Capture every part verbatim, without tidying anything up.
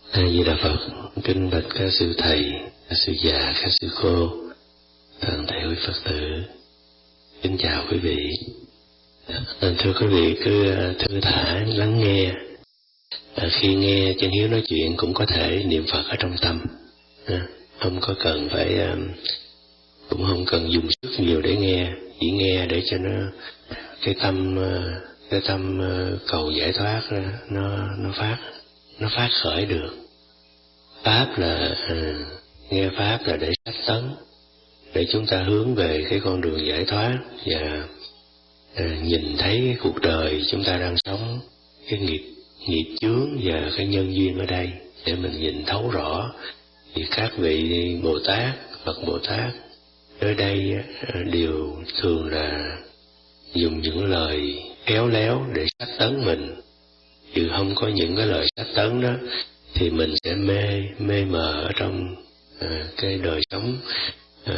A Di Đà Phật. Kính bạch các sư thầy, các sư già, các sư cô, toàn thể quý Phật tử, kính chào quý vị. À, thưa quý vị, cứ thư thả lắng nghe. À, khi nghe Chân Hiếu nói chuyện cũng có thể niệm Phật ở trong tâm, à, không có cần phải, cũng không cần dùng sức nhiều để nghe, chỉ nghe để cho nó cái tâm cái tâm cầu giải thoát nó nó phát nó phát khởi được. Pháp là à, nghe pháp là để sách tấn, để chúng ta hướng về cái con đường giải thoát và à, nhìn thấy cái cuộc đời chúng ta đang sống, cái nghiệp nghiệp chướng và cái nhân duyên ở đây để mình nhìn thấu rõ. Thì các vị Bồ Tát, Phật Bồ Tát ở đây à, đều thường là dùng những lời khéo léo để sách tấn mình, chứ không có những cái lời sách tấn đó thì mình sẽ mê mê mờ ở trong à, cái đời sống, à,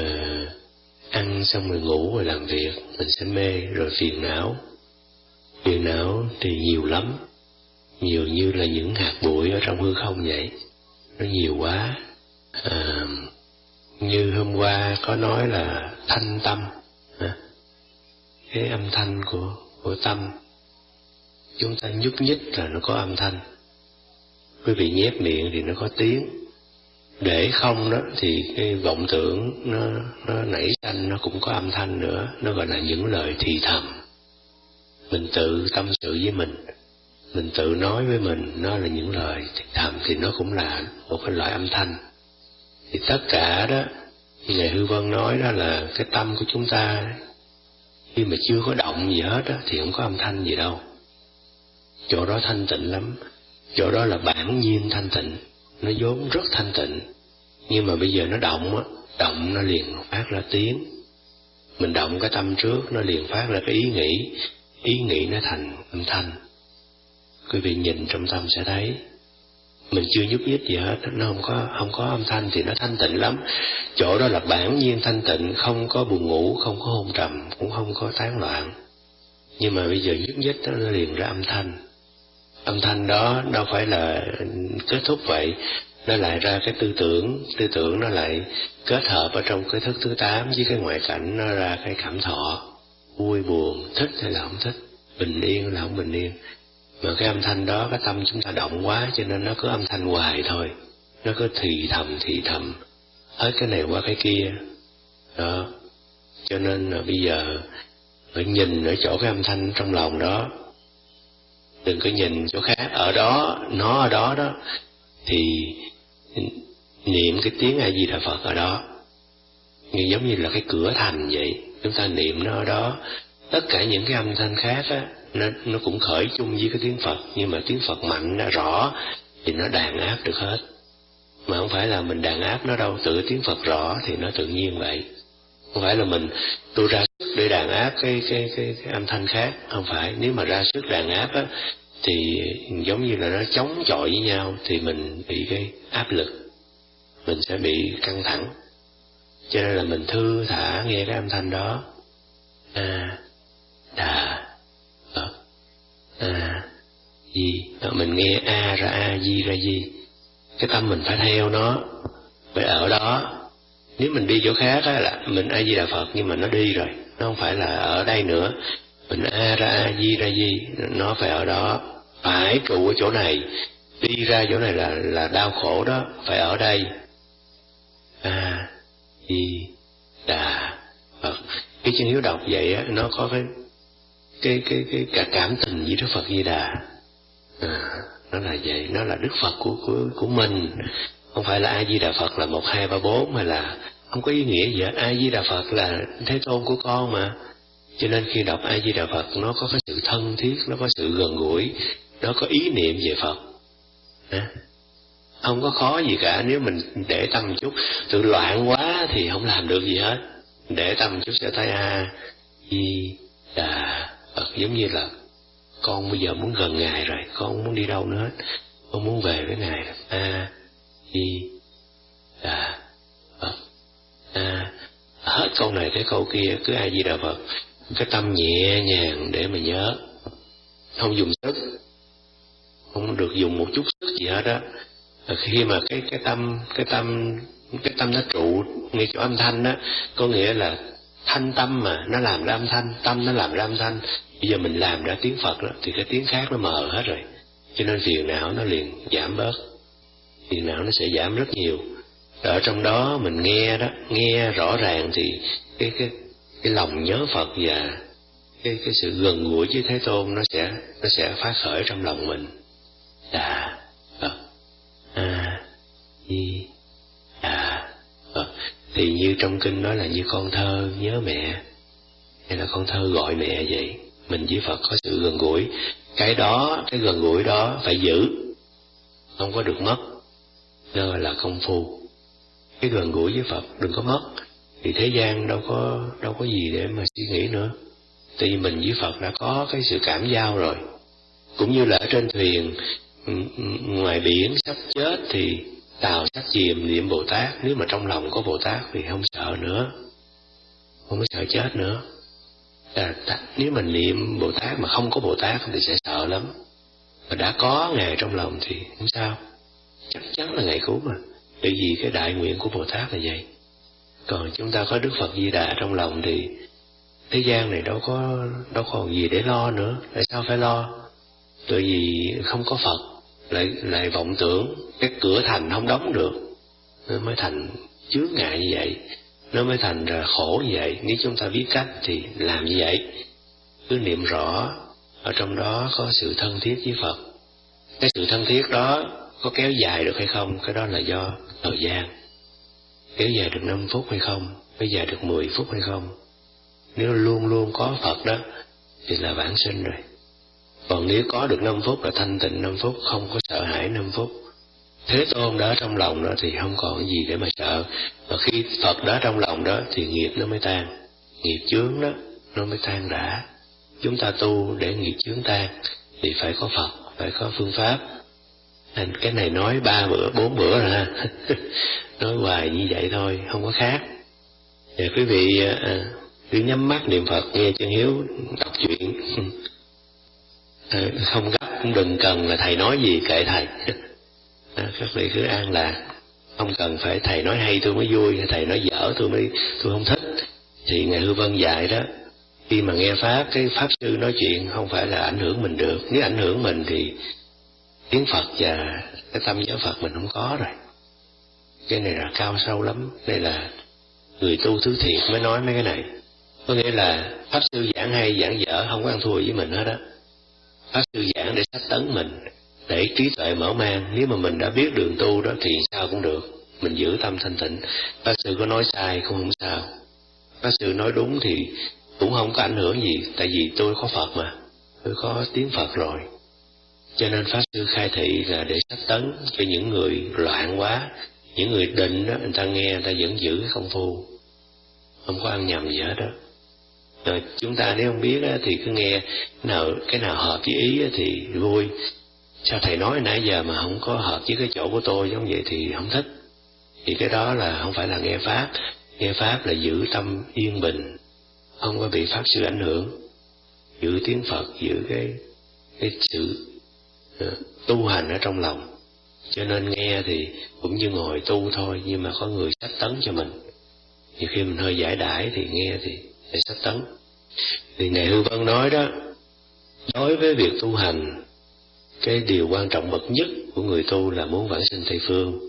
ăn xong rồi ngủ rồi làm việc, mình sẽ mê rồi phiền não. Phiền não thì nhiều lắm, nhiều như là những hạt bụi ở trong hư không vậy, nó nhiều quá. À, như hôm qua có nói là thanh tâm, à, cái âm thanh của của tâm chúng ta nhúc nhích là nó có âm thanh. Quý vị nhép miệng thì nó có tiếng. Để không đó thì cái vọng tưởng nó nó nảy sanh, nó cũng có âm thanh nữa, nó gọi là những lời thì thầm. Mình tự tâm sự với mình, mình tự nói với mình, nó là những lời thì thầm, thì nó cũng là một cái loại âm thanh. Thì tất cả đó, như Ngài Hư Vân nói đó, là cái tâm của chúng ta khi mà chưa có động gì hết đó, thì không có âm thanh gì đâu. Chỗ đó thanh tịnh lắm, chỗ đó là bản nhiên thanh tịnh, nó vốn rất thanh tịnh. Nhưng mà bây giờ nó động á, động nó liền phát ra tiếng. Mình động cái tâm trước, nó liền phát ra cái ý nghĩ, ý nghĩ nó thành âm thanh. Quý vị nhìn trong tâm sẽ thấy, mình chưa nhúc nhích gì hết, nó không có không có âm thanh thì nó thanh tịnh lắm. Chỗ đó là bản nhiên thanh tịnh, không có buồn ngủ, không có hôn trầm, cũng không có tán loạn. Nhưng mà bây giờ nhúc nhích đó, nó liền ra âm thanh. Âm thanh đó đâu phải là kết thúc vậy, nó lại ra cái tư tưởng, tư tưởng nó lại kết hợp ở trong cái thức thứ tám với cái ngoại cảnh, nó ra cái cảm thọ, vui buồn, thích hay là không thích, bình yên hay là không bình yên. Mà cái âm thanh đó, cái tâm chúng ta động quá cho nên nó cứ âm thanh hoài thôi, nó cứ thì thầm thì thầm, hết cái này qua cái kia. Đó, cho nên là bây giờ phải nhìn ở chỗ cái âm thanh trong lòng đó, đừng có nhìn chỗ khác. Ở đó, nó ở đó đó, thì niệm cái tiếng A Di Đà Phật ở đó, như giống như là cái cửa thành vậy, chúng ta niệm nó ở đó. Tất cả những cái âm thanh khác á, nó, nó cũng khởi chung với cái tiếng Phật, nhưng mà tiếng Phật mạnh nó rõ thì nó đàn áp được hết. Mà không phải là mình đàn áp nó đâu, tự tiếng Phật rõ thì nó tự nhiên vậy. Không phải là mình tôi ra sức để đàn áp cái cái cái, cái âm thanh khác, không phải. Nếu mà ra sức đàn áp á, thì giống như là nó chống chọi với nhau, thì mình bị cái áp lực, mình sẽ bị căng thẳng. Cho nên là mình thư thả nghe cái âm thanh đó. A Đà Phật, A Di, mình nghe A ra A, Di ra Di, cái tâm mình phải theo nó, phải ở đó. Nếu mình đi chỗ khác á, là mình A Di Đà Phật nhưng mà nó đi rồi, nó không phải là ở đây nữa. Mình A ra A, Di ra Di, nó phải ở đó, phải trụ ở chỗ này, đi ra chỗ này là là đau khổ đó, phải ở đây. A Di Đà Phật. Cái Chân Hiếu đọc vậy á, nó có cái cái cái cái cả cảm tình với Đức Phật Di Đà. À, nó là vậy, nó là Đức Phật của của của mình, không phải là A Di Đà Phật là một hai ba bốn, mà là không có ý nghĩa gì hết. A Di Đà Phật là Thế Tôn của con mà. Cho nên khi đọc A Di Đà Phật, nó có cái sự thân thiết, nó có sự gần gũi, nó có ý niệm về Phật. À, không có khó gì cả. Nếu mình để tâm một chút, tự loạn quá thì không làm được gì hết. Để tâm một chút sẽ thấy A Di Đà Phật. Giống như là con bây giờ muốn gần Ngài rồi, con không muốn đi đâu nữa hết, con muốn về với Ngài. A Di Đà Phật. À, hết câu này tới câu kia cứ A Di Đà Phật, cái tâm nhẹ nhàng để mà nhớ, không dùng sức, không được dùng một chút sức gì hết á. Khi mà cái cái tâm cái tâm cái tâm nó trụ ngay chỗ âm thanh đó, có nghĩa là thanh tâm mà nó làm ra âm thanh, tâm nó làm ra âm thanh. Bây giờ mình làm ra tiếng Phật đó, thì cái tiếng khác nó mờ hết rồi, cho nên phiền não nó liền giảm bớt, phiền não nó sẽ giảm rất nhiều. Ở trong đó mình nghe đó, nghe rõ ràng thì cái cái cái lòng nhớ Phật và cái cái sự gần gũi với Thế Tôn nó sẽ nó sẽ phát khởi trong lòng mình. Đà Phật A Di Đà Phật. Thì như trong kinh nói là như con thơ nhớ mẹ, hay là con thơ gọi mẹ vậy. Mình với Phật có sự gần gũi, cái đó, cái gần gũi đó phải giữ, không có được mất, đó là công phu. Cái gần gũi với Phật đừng có mất, thì thế gian đâu có đâu có gì để mà suy nghĩ nữa. Tại vì mình với Phật đã có cái sự cảm giao rồi. Cũng như là ở trên thuyền ngoài biển sắp chết thì tàu sắp chìm niệm Bồ Tát, nếu mà trong lòng có Bồ Tát thì không sợ nữa, không có sợ chết nữa. À, nếu mình niệm Bồ Tát mà không có Bồ Tát thì sẽ sợ lắm. Mà đã có Ngài trong lòng thì không sao, chắc chắn là Ngài cứu mà. Bởi vì cái đại nguyện của Bồ Tát là vậy. Còn chúng ta có Đức Phật Di Đà trong lòng thì thế gian này đâu có đâu còn gì để lo nữa. Tại sao phải lo? Tại vì không có Phật, lại lại vọng tưởng cái cửa thành không đóng được, nó mới thành chướng ngại như vậy, nó mới thành ra khổ như vậy. Nếu chúng ta biết cách thì làm như vậy, cứ niệm rõ ở trong đó có sự thân thiết với Phật. Cái sự thân thiết đó có kéo dài được hay không, cái đó là do thời gian. Kéo dài được năm phút hay không, kéo dài được mười phút hay không. Nếu luôn luôn có Phật đó thì là vãng sinh rồi. Còn nếu có được năm phút là thanh tịnh năm phút, không có sợ hãi năm phút. Thế Tôn đó trong lòng đó thì không còn gì để mà sợ. Và khi Phật đó trong lòng đó thì nghiệp nó mới tan, nghiệp chướng đó nó mới tan rã. Chúng ta tu để nghiệp chướng tan thì phải có Phật, phải có phương pháp. Nên cái này nói ba bữa, bốn bữa rồi ha. Nói hoài như vậy thôi, không có khác. Và quý vị à, cứ nhắm mắt niệm Phật, nghe chân Hiếu đọc chuyện. À, không gấp cũng đừng cần là thầy nói gì kệ thầy. À, các vị cứ an lạc, không cần phải thầy nói hay tôi mới vui, thầy nói dở tôi mới tôi không thích. Thì Ngài Hư Vân dạy đó, khi mà nghe pháp, cái pháp sư nói chuyện không phải là ảnh hưởng mình được. Nếu ảnh hưởng mình thì tiếng Phật và cái tâm nhớ Phật mình không có rồi. Cái này là cao sâu lắm. Đây là người tu thứ thiệt mới nói mấy cái này. Có nghĩa là pháp sư giảng hay giảng dở không có ăn thua với mình hết á. Pháp sư giảng để sách tấn mình, để trí tuệ mở mang. Nếu mà mình đã biết đường tu đó thì sao cũng được, mình giữ tâm thanh tịnh. Pháp sư có nói sai cũng không sao, pháp sư nói đúng thì cũng không có ảnh hưởng gì. Tại vì tôi có Phật mà, tôi có tiếng Phật rồi. Cho nên pháp sư khai thị là để sách tấn cho những người loạn quá. Những người định đó, người ta nghe người ta vẫn giữ cái công phu, không có ăn nhầm gì hết đó. Rồi chúng ta nếu không biết á, thì cứ nghe nào cái nào hợp với ý á, thì vui. Sao thầy nói nãy giờ mà không có hợp với cái chỗ của tôi giống vậy thì không thích. Thì cái đó là không phải là nghe pháp. Nghe pháp là giữ tâm yên bình, không có bị pháp sư ảnh hưởng. Giữ tiếng Phật, giữ cái cái sự uh, tu hành ở trong lòng. Cho nên nghe thì cũng như ngồi tu thôi, nhưng mà có người sách tấn cho mình. Nhiều khi mình hơi giải đãi thì nghe thì để sách tấn. Thì Ngài Hư Vân nói đó, đối với việc tu hành, cái điều quan trọng bậc nhất của người tu là muốn vãng sinh Tây Phương.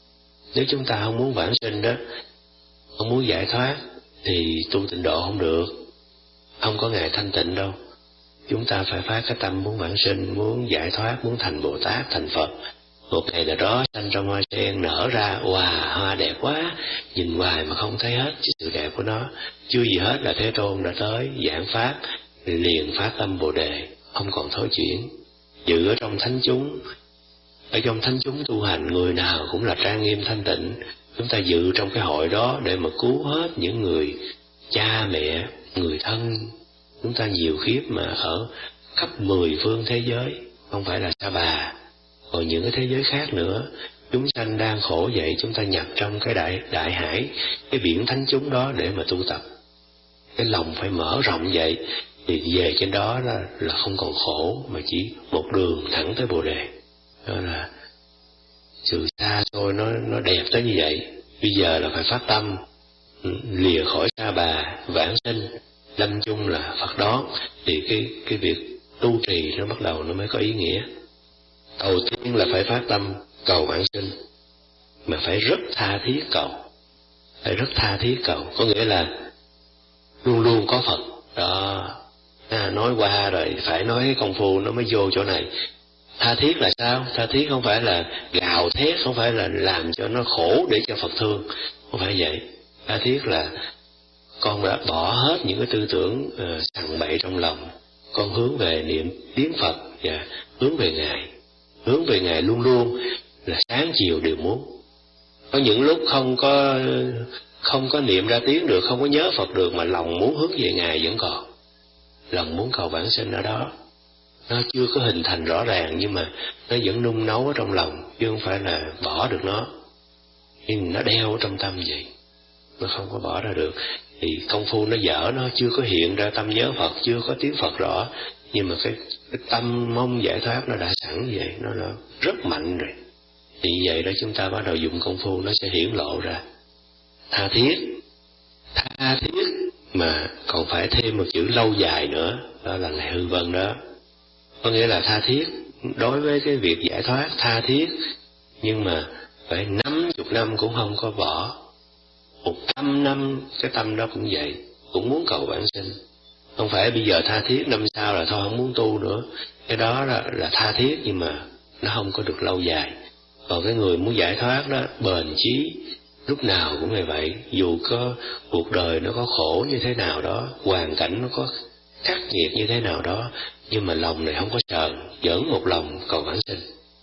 Nếu chúng ta không muốn vãng sinh đó, không muốn giải thoát, thì tu tịnh độ không được, không có ngày thanh tịnh đâu. Chúng ta phải phát cái tâm muốn vãng sinh, muốn giải thoát, muốn thành Bồ Tát, thành Phật. Một ngày nào đó xanh trong hoa sen nở ra, wow, hoa đẹp quá, nhìn hoài mà không thấy hết cái sự đẹp của nó. Chưa gì hết là Thế Tôn đã tới giảng pháp, liền phát tâm Bồ Đề, không còn thối chuyển. Giữ ở trong thánh chúng, ở trong thánh chúng tu hành, người nào cũng là trang nghiêm thanh tịnh. Chúng ta dự trong cái hội đó để mà cứu hết những người cha mẹ, người thân. Chúng ta nhiều khiếp mà ở khắp mười phương thế giới, không phải là Sa Bà, còn những cái thế giới khác nữa. Chúng sanh đang khổ vậy, chúng ta nhập trong cái đại đại hải, cái biển thánh chúng đó để mà tu tập. Cái lòng phải mở rộng vậy, thì về trên đó là, là không còn khổ, mà chỉ một đường thẳng tới Bồ Đề. Đó là sự xa xôi nó nó đẹp tới như vậy. Bây giờ là phải phát tâm lìa khỏi sa bà vãng sinh, lâm chung là Phật đón, thì cái cái việc tu trì nó bắt đầu nó mới có ý nghĩa. Đầu tiên là phải phát tâm cầu vãng sinh, mà phải rất tha thiết cầu, phải rất tha thiết cầu, có nghĩa là luôn luôn có Phật đó. À, nói qua rồi phải nói cái công phu nó mới vô chỗ này. Tha thiết là sao? Tha thiết không phải là gào thét, không phải là làm cho nó khổ để cho Phật thương, không phải vậy. Tha thiết là con đã bỏ hết những cái tư tưởng uh, sằng bậy trong lòng, con hướng về niệm tiếng Phật và hướng về Ngài. Hướng về Ngài luôn luôn là sáng chiều đều muốn. Có những lúc không có không có niệm ra tiếng được, không có nhớ Phật được, mà lòng muốn hướng về Ngài vẫn còn. Lòng muốn cầu vãng sinh ở đó. Nó chưa có hình thành rõ ràng, nhưng mà nó vẫn nung nấu ở trong lòng, chứ không phải là bỏ được nó. Nhưng nó đeo ở trong tâm vậy, nó không có bỏ ra được. Thì công phu nó dở, nó chưa có hiện ra tâm nhớ Phật, chưa có tiếng Phật rõ, nhưng mà cái, cái tâm mong giải thoát nó đã sẵn vậy, nó là rất mạnh rồi. Thì vậy đó chúng ta bắt đầu dùng công phu, nó sẽ hiển lộ ra. Tha thiết, tha thiết mà còn phải thêm một chữ lâu dài nữa, đó là Ngài Hư Vân đó. Có nghĩa là tha thiết đối với cái việc giải thoát, tha thiết, nhưng mà phải năm chục năm cũng không có bỏ. Một trăm năm cái tâm đó cũng vậy, cũng muốn cầu vãng sinh. Không phải bây giờ tha thiết, năm sau là thôi không muốn tu nữa. Cái đó là, là tha thiết, nhưng mà nó không có được lâu dài. Còn cái người muốn giải thoát đó, bền chí, lúc nào cũng như vậy. Dù có cuộc đời nó có khổ như thế nào đó, hoàn cảnh nó có khắc nghiệt như thế nào đó, nhưng mà lòng này không có sờn, vẫn một lòng cầu vãng sinh.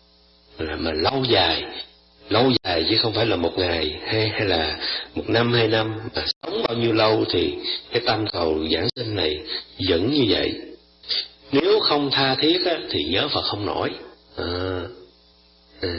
Mà lâu dài, lâu dài chứ không phải là một ngày hay hay là một năm hai năm, mà sống bao nhiêu lâu thì cái tâm cầu vãng sinh này vẫn như vậy. Nếu không tha thiết á, thì nhớ Phật không nổi. À, à,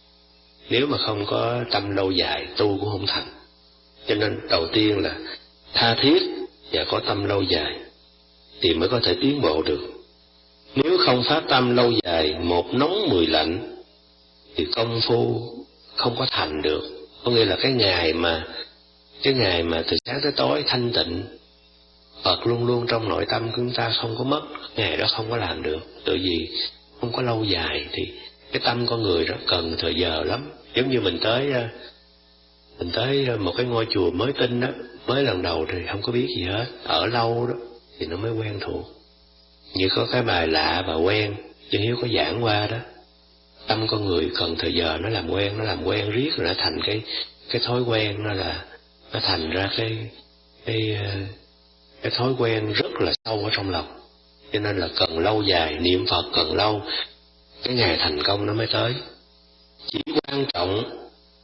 nếu mà không có tâm lâu dài, tu cũng không thành. Cho nên đầu tiên là tha thiết và có tâm lâu dài thì mới có thể tiến bộ được. Nếu không phát tâm lâu dài, một nóng mười lạnh, thì công phu không có thành được. Có nghĩa là cái ngày mà cái ngày mà từ sáng tới tối thanh tịnh, Phật luôn luôn trong nội tâm chúng ta không có mất, ngày đó không có làm được. Tại vì không có lâu dài thì cái tâm con người đó cần thời giờ lắm. Giống như mình tới mình tới một cái ngôi chùa mới tinh đó, mới lần đầu thì không có biết gì hết, ở lâu đó thì nó mới quen thuộc. Như có cái bài lạ và quen, Chân Hiếu có giảng qua đó. Tâm con người cần thời giờ nó làm quen, nó làm quen riết rồi nó thành cái cái thói quen, nó là nó thành ra cái cái cái thói quen rất là sâu ở trong lòng. Cho nên là cần lâu dài, niệm Phật cần lâu, cái ngày thành công nó mới tới. Chỉ quan trọng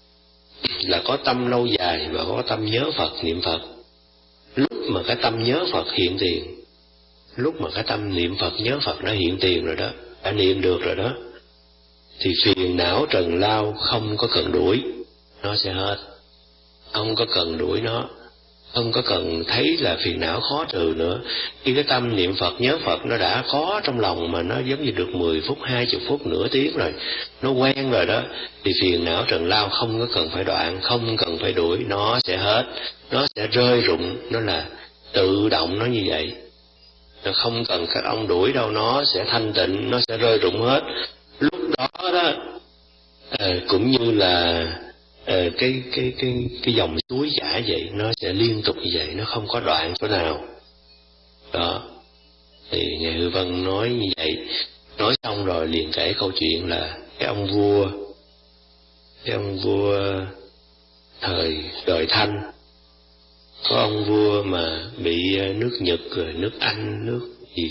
là có tâm lâu dài và có tâm nhớ Phật, niệm Phật. Lúc mà cái tâm nhớ Phật hiện tiền, lúc mà cái tâm niệm Phật nhớ Phật nó hiện tiền rồi đó, đã niệm được rồi đó, thì phiền não trần lao không có cần đuổi, nó sẽ hết. Không có cần đuổi nó, không có cần thấy là phiền não khó trừ nữa. Khi cái tâm niệm Phật nhớ Phật nó đã có trong lòng, mà nó giống như được mười phút, hai mươi phút, nửa tiếng rồi, nó quen rồi đó, thì phiền não trần lao không có cần phải đoạn, không cần phải đuổi, nó sẽ hết, nó sẽ rơi rụng, nó là tự động nó như vậy. Nó không cần các ông đuổi đâu, nó sẽ thanh tịnh, nó sẽ rơi rụng hết. Lúc đó đó à, cũng như là à, cái cái cái cái dòng suối chảy vậy, nó sẽ liên tục như vậy, nó không có đoạn chỗ nào. Đó. Thì Ngài Hư Vân nói như vậy, nói xong rồi liền kể câu chuyện là cái ông vua, cái ông vua thời đời Thanh, có ông vua mà bị nước Nhật rồi nước Anh, nước gì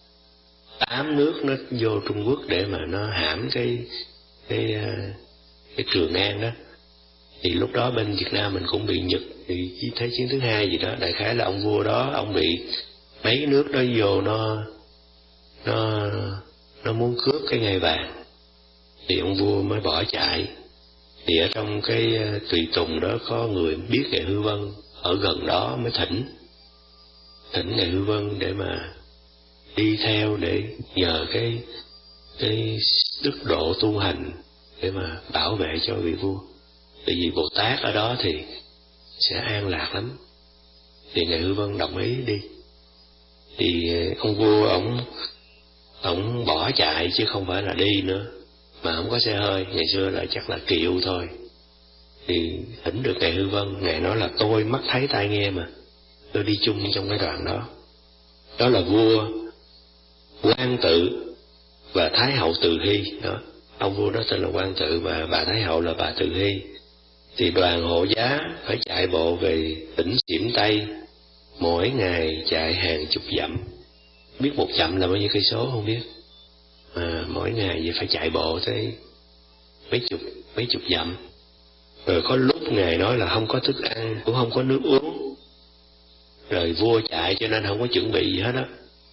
tám nước nó vô Trung Quốc để mà nó hãm cái cái cái Trường An đó. Thì lúc đó bên Việt Nam mình cũng bị Nhật bị Thế chiến thứ hai gì đó, đại khái là ông vua đó ông bị mấy nước đó vô nó nó nó muốn cướp cái ngai vàng, thì ông vua mới bỏ chạy. Thì ở trong cái tùy tùng đó có người biết Ngài Hư Vân ở gần đó, mới thỉnh thỉnh Ngài Hư Vân để mà đi theo, để nhờ cái cái đức độ tu hành để mà bảo vệ cho vị vua. Tại vì Bồ Tát ở đó thì sẽ an lạc lắm. Thì ngài Hư Vân đồng ý đi. Thì ông vua ổng ổng bỏ chạy chứ không phải là đi nữa, mà không có xe hơi, ngày xưa là chắc là kiệu thôi. Thì thỉnh được ngài Hư Vân, ngài nói là tôi mắt thấy tai nghe mà, tôi đi chung trong cái đoàn đó. Đó là vua Quan Tự và Thái hậu Từ Hy đó. Ông vua đó tên là Quan Tự và bà Thái hậu là bà Từ Hy. Thì đoàn hộ giá phải chạy bộ về tỉnh Xiểm Tây, mỗi ngày chạy hàng chục dặm. Biết một dặm là bao nhiêu cây số không biết, mà mỗi ngày vậy phải chạy bộ tới mấy chục mấy chục dặm. Rồi có lúc ngài nói là không có thức ăn cũng không có nước uống, rồi vua chạy cho nên không có chuẩn bị gì hết á,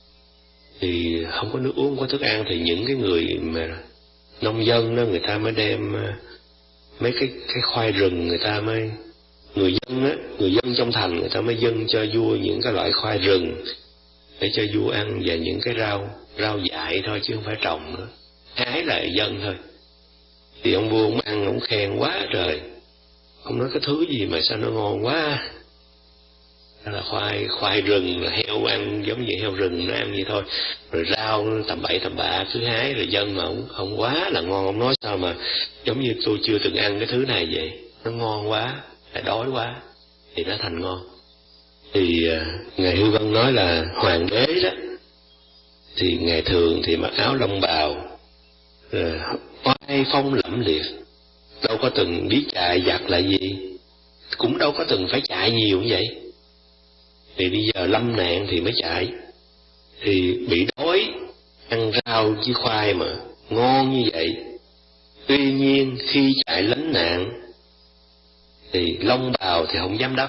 thì không có nước uống, không có thức ăn, thì những cái người mà nông dân đó, người ta mới đem mấy cái cái khoai rừng, người ta mới người dân á, người dân trong thành người ta mới dâng cho vua những cái loại khoai rừng để cho vua ăn, và những cái rau rau dại thôi chứ không phải trồng nữa, hái lại dân thôi. Thì ông vua ông ăn, ông khen quá trời, ông nói cái thứ gì mà sao nó ngon quá. Đó là khoai khoai rừng, là heo ăn giống như heo rừng nó ăn vậy thôi. Rồi rau tầm bậy tầm bạ cứ hái rồi dân, mà ông, ông quá là ngon. Ông nói sao mà giống như tôi chưa từng ăn cái thứ này vậy, nó ngon quá, lại đói quá thì nó thành ngon. Thì uh, ngài Hư Vân nói là hoàng đế đó thì ngày thường thì mặc áo lông bào, rồi oai phong lẫm liệt, đâu có từng biết chạy giặc là gì, cũng đâu có từng phải chạy nhiều như vậy. Thì bây giờ lâm nạn thì mới chạy, thì bị đói, ăn rau với khoai mà ngon như vậy. Tuy nhiên khi chạy lánh nạn thì lông bào thì không dám đắp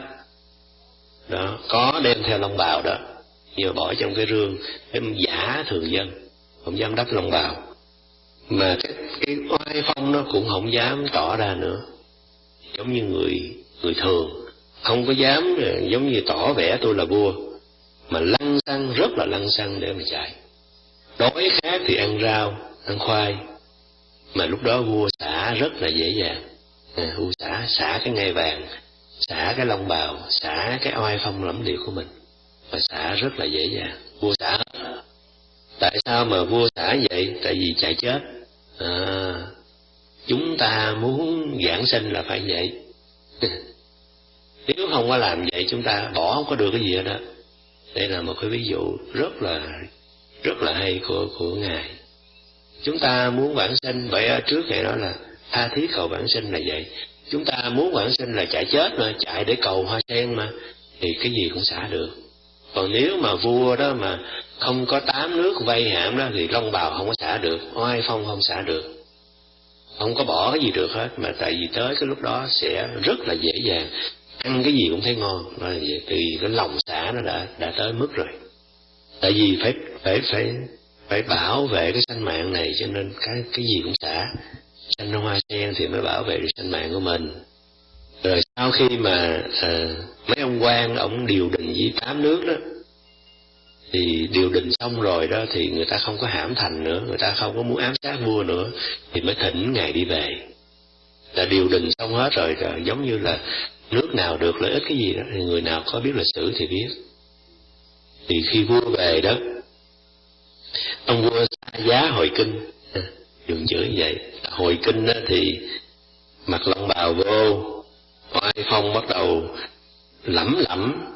đó, có đem theo lông bào đó, nhưng mà bỏ trong cái rương em giả thường dân, không dám đắp lông bào. Mà cái, cái oai phong nó cũng không dám tỏ ra nữa, giống như người người thường, không có dám giống như tỏ vẻ tôi là vua, mà lăng xăng, rất là lăng xăng để mà chạy. Đói khát thì ăn rau, ăn khoai, mà lúc đó vua xả rất là dễ dàng. À, vua xả xả cái ngai vàng, xả cái lông bào, xả cái oai phong lẫm liệt của mình, và xả rất là dễ dàng. Vua xả hết. Tại sao mà vua xả vậy? Tại vì chạy chết. À, chúng ta muốn giảng sinh là phải vậy. Nếu không có làm vậy chúng ta bỏ không có được cái gì hết đó. Đây là một cái ví dụ rất là rất là hay của của ngài. Chúng ta muốn vãng sinh, vậy ở trước ngài nói là tha thiết cầu vãng sinh là vậy. Chúng ta muốn vãng sinh là chạy chết mà, chạy để cầu hoa sen mà, thì cái gì cũng xả được. Còn nếu mà vua đó mà không có tám nước vây hãm đó thì lông bào không có xả được, oai phong không xả được, không có bỏ cái gì được hết. Mà tại vì tới cái lúc đó sẽ rất là dễ dàng, ăn cái gì cũng thấy ngon, là vậy. Thì cái lòng xả nó đã đã tới mức rồi. Tại vì phải phải phải phải bảo vệ cái sanh mạng này, cho nên cái cái gì cũng xả. Sanh hoa sen thì mới bảo vệ được sanh mạng của mình. Rồi sau khi mà à, mấy ông quan ông điều đình với tám nước đó, thì điều đình xong rồi đó thì người ta không có hãm thành nữa, người ta không có muốn ám sát vua nữa, thì mới thỉnh ngài đi về. Là điều đình xong hết rồi, rồi giống như là nước nào được lợi ích cái gì đó, thì người nào có biết lịch sử thì biết. Thì khi vua về đó, ông vua xa giá hồi kinh, dùng chữ như vậy. Hồi kinh đó thì mặc lông bào vô, oai phong bắt đầu lẩm lẩm,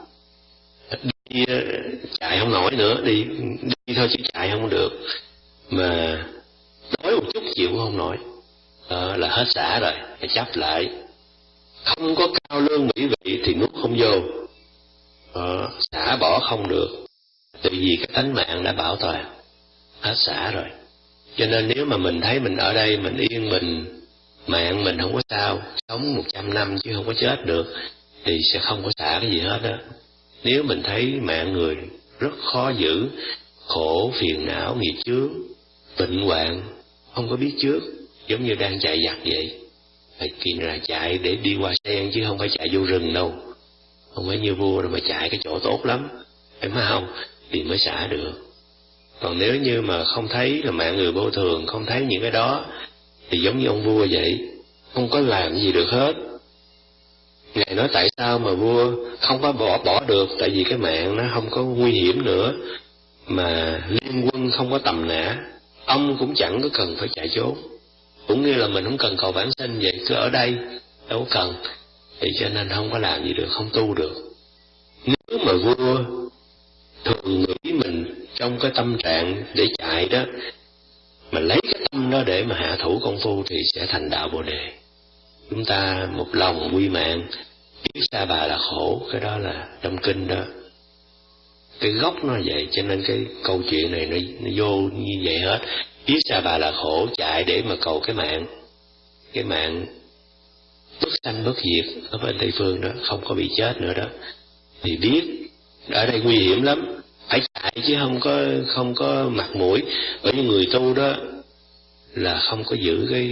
đi chạy không nổi nữa, đi đi thôi chứ chạy không được, mà đói một chút chịu cũng không nổi, đó là hết xả rồi, phải chấp lại. Không có cao lương mỹ vị thì nuốt không vô, đó, xả bỏ không được, tại vì cái tánh mạng đã bảo toàn, hết xả rồi. Cho nên nếu mà mình thấy mình ở đây mình yên, mình mạng mình không có sao, sống một trăm năm chứ không có chết được, thì sẽ không có xả cái gì hết đó. Nếu mình thấy mạng người rất khó giữ, khổ phiền não nghiệp chướng, bệnh hoạn không có biết trước, giống như đang chạy giặc vậy, phải kỳ là chạy để đi qua sen chứ không phải chạy vô rừng đâu. Không phải như vua đâu mà chạy cái chỗ tốt lắm, phải mau thì mới xả được. Còn nếu như mà không thấy là mạng người vô thường, không thấy những cái đó, Thì giống như ông vua vậy, không có làm gì được hết. Ngài nói tại sao mà vua không có bỏ bỏ được, tại vì cái mạng nó không có nguy hiểm nữa, mà liên quân không có tầm nã, ông cũng chẳng có cần phải chạy trốn. Cũng như là mình không cần cầu vãng sinh vậy, cứ ở đây, đâu có cần. Thì cho nên không có làm gì được, không tu được. Nếu mà vua thường nghĩ mình trong cái tâm trạng để chạy đó, mà lấy cái tâm đó để mà hạ thủ công phu thì sẽ thành đạo Bồ Đề. Chúng ta một lòng quy mạng, biết xa bà là khổ, cái đó là trong kinh đó. Cái gốc nó vậy, cho nên cái câu chuyện này nó, nó vô như vậy hết. Biết xa bà là khổ, chạy để mà cầu cái mạng, cái mạng bất sanh bất diệt ở bên Tây Phương đó, không có bị chết nữa đó. Thì biết ở đây nguy hiểm lắm, phải chạy chứ không có không có mặt mũi. Bởi vì người tu đó là không có giữ cái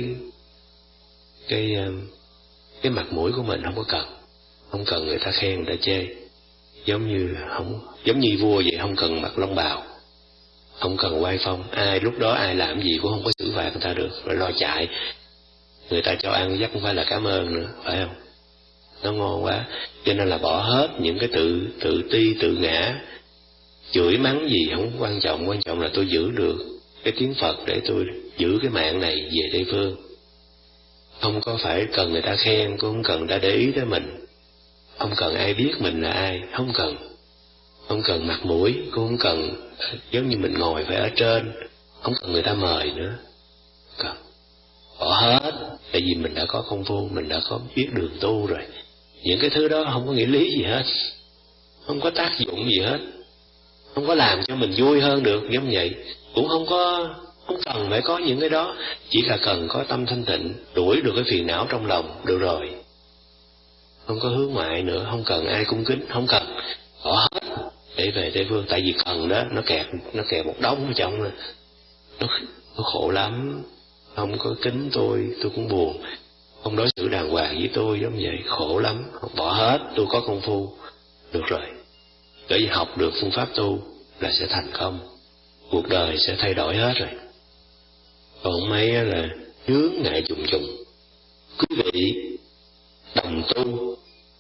cái cái mặt mũi của mình, không có cần, không cần người ta khen người ta chê. Giống như không giống như vua vậy, không cần mặc long bào, không cần oai phong, ai lúc đó ai làm gì cũng không có xử phạt người ta được, rồi lo chạy. Người ta cho ăn chắc không phải là cảm ơn nữa, phải không? Nó ngon quá, cho nên là bỏ hết những cái tự tự ti tự ngã, chửi mắng gì không quan trọng, quan trọng là tôi giữ được cái tiếng Phật để tôi giữ cái mạng này về Tây Phương. Không có phải cần người ta khen, cũng không cần người ta để ý tới mình, không cần ai biết mình là ai, không cần, không cần mặt mũi, cũng không cần giống như mình ngồi phải ở trên, không cần người ta mời nữa, cần bỏ hết. Tại vì mình đã có công phu, mình đã có biết đường tu rồi. Những cái thứ đó không có nghĩa lý gì hết, không có tác dụng gì hết, không có làm cho mình vui hơn được. Giống vậy, cũng không có không cần phải có những cái đó, chỉ là cần có tâm thanh tịnh, đuổi được cái phiền não trong lòng được rồi. Không có hướng ngoại nữa, không cần ai cung kính, không cần, bỏ hết để về Tây Phương. Tại vì cần đó, nó kẹt nó kẹt một đống ở trong, nó, nó khổ lắm. Không có kính tôi, tôi cũng buồn. Không đối xử đàng hoàng với tôi, giống vậy, khổ lắm. Bỏ hết, tôi có công phu, được rồi. Bởi vì học được phương pháp tu là sẽ thành công, cuộc đời sẽ thay đổi hết rồi. Còn mấy là chướng ngại trùng trùng. Quý vị đồng tu,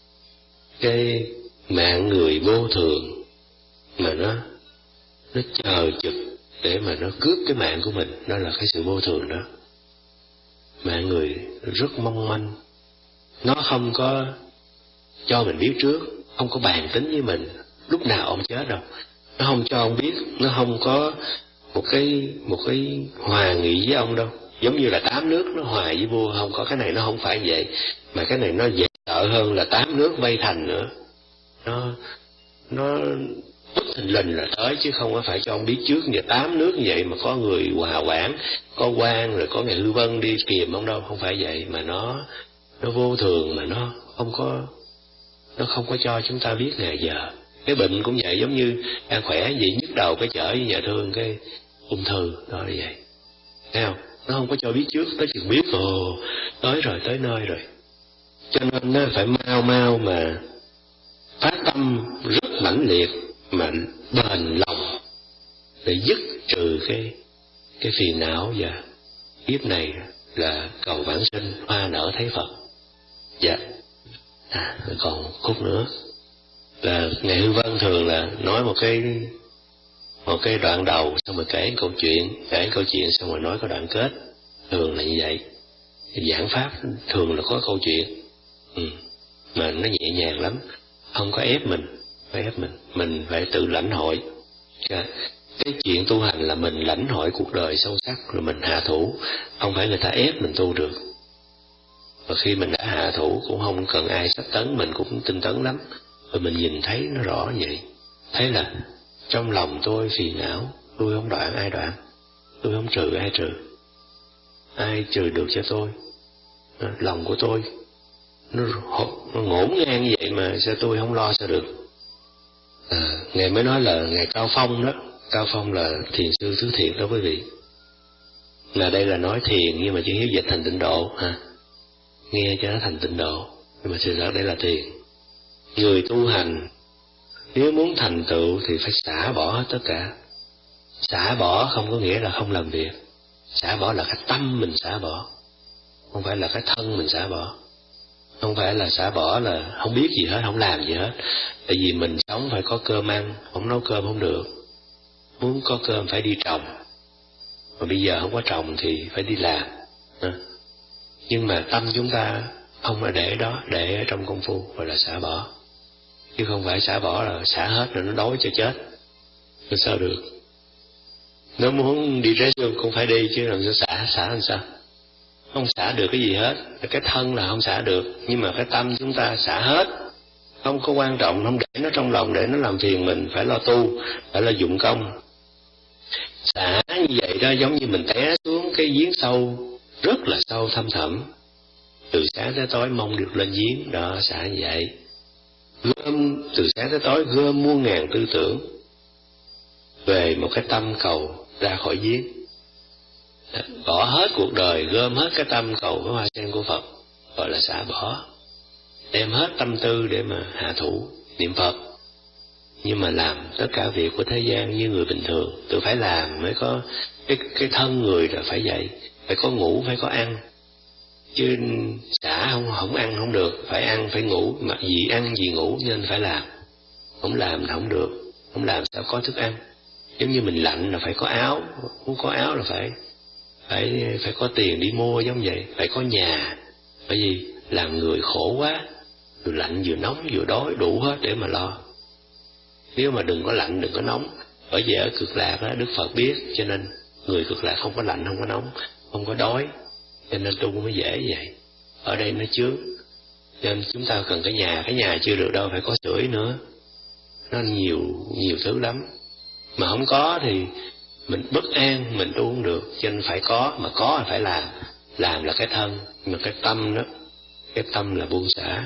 cái mạng người vô thường mà nó nó chờ chực để mà nó cướp cái mạng của mình, đó là cái sự vô thường đó. Mạng người rất mong manh, nó không có cho mình biết trước, không có bàn tính với mình lúc nào ông chết đâu, nó không cho ông biết, nó không có một cái một cái hòa nghị với ông đâu. Giống như là tám nước nó hòa với vua, không có, cái này nó không phải vậy, mà cái này nó dễ sợ hơn là tám nước vây thành nữa. Nó nó bất thình lình là tới, chứ không có phải cho ông biết trước. Như tám nước như vậy mà có người hòa quản, có quan, rồi có ngày Hư Vân đi kìm ông đâu, không phải vậy. Mà nó nó vô thường, mà nó không có nó không có cho chúng ta biết ngày giờ. Cái bệnh cũng vậy, giống như đang khỏe gì nhức đầu cái chở với nhà thương cái ung thư đó là vậy, thấy không? Nó không có cho biết trước, tới chừng biết ồ tới rồi, tới nơi rồi. Cho nên nó phải mau mau mà phát tâm rất mãnh liệt mà bền lòng để dứt trừ cái cái phiền não. Và kiếp này là cầu vãng sinh, hoa nở thấy Phật. Dạ. À, còn khúc nữa là ngày Hư Vân thường là nói một cái một cái đoạn đầu, xong rồi kể câu chuyện, kể câu chuyện xong rồi nói cái đoạn kết, thường là như vậy. Giảng pháp thường là có câu chuyện, ừ. mà nó nhẹ nhàng lắm, không có ép mình, phải ép mình, mình phải tự lãnh hội. Cái chuyện tu hành là mình lãnh hội cuộc đời sâu sắc rồi mình hạ thủ, không phải người ta ép mình tu được. Và khi mình đã hạ thủ cũng không cần ai sách tấn, mình cũng tinh tấn lắm. Rồi mình nhìn thấy nó rõ vậy, thấy là trong lòng tôi phiền não, tôi không đoạn ai đoạn, tôi không trừ ai trừ, ai trừ được cho tôi. Lòng của tôi nó, nó ngổn ngang như vậy mà sao tôi không lo sao được. À, Ngài mới nói là Ngài Cao Phong đó. Cao Phong là thiền sư thứ thiệt đó quý vị. Là đây là nói thiền nhưng mà chỉ hiểu dịch thành tịnh độ ha. Nghe cho nó thành tịnh độ, nhưng mà sự thật đây là thiền. Người tu hành nếu muốn thành tựu thì phải xả bỏ hết tất cả. Xả bỏ không có nghĩa là không làm việc, xả bỏ là cái tâm mình xả bỏ. không phải là cái thân mình xả bỏ. Không phải là xả bỏ là không biết gì hết, không làm gì hết. Tại vì mình sống phải có cơm ăn, không nấu cơm không được. Muốn có cơm phải đi trồng, mà bây giờ không có trồng thì phải đi làm. Nhưng mà tâm chúng ta không là để đó, để ở trong công phu gọi là xả bỏ. Chứ không phải xả bỏ là xả hết rồi nó đói cho chết. Nó sao được? Nó muốn đi restroom cũng phải đi chứ làm sao xả, xả làm sao? Không xả được cái gì hết. Cái thân là không xả được, nhưng mà cái tâm chúng ta xả hết. Không có quan trọng, không để nó trong lòng để nó làm phiền mình, phải lo tu, phải là dụng công. Xả như vậy đó giống như mình té xuống cái giếng sâu, rất là sâu thâm thẳm. Từ sáng tới tối mong được lên giếng, đó xả như vậy. Gom từ sáng tới tối gom muôn ngàn tư tưởng về một cái tâm cầu ra khỏi giếng. Bỏ hết cuộc đời, gom hết cái tâm cầu cái hoa sen của Phật, gọi là xả bỏ. Đem hết tâm tư để mà hạ thủ niệm Phật. Nhưng mà làm tất cả việc của thế gian như người bình thường, tôi phải làm mới có cái cái thân người là phải vậy, phải có ngủ, phải có ăn. Chứ xả không không ăn không được, phải ăn phải ngủ, mà vì ăn vì ngủ nên phải làm. Không làm là không được, không làm sao có thức ăn. Giống như mình lạnh là phải có áo, muốn có áo là phải phải phải có tiền đi mua, giống vậy, phải có nhà. Bởi vì làm người khổ quá, vừa lạnh vừa nóng vừa đói đủ hết để mà lo. Nếu mà đừng có lạnh đừng có nóng, bởi vì ở cực lạc đó, Đức Phật biết, cho nên người cực lạc không có lạnh không có nóng, không có đói, cho nên tu mới dễ vậy. Ở đây nó chướng, cho nên chúng ta cần cái nhà, cái nhà chưa được đâu, phải có sưởi nữa. Nó nhiều nhiều thứ lắm, mà không có thì mình bất an, mình tu không được, cho nên phải có, mà có là phải làm. Làm là cái thân, mà cái tâm đó, cái tâm là buông xả.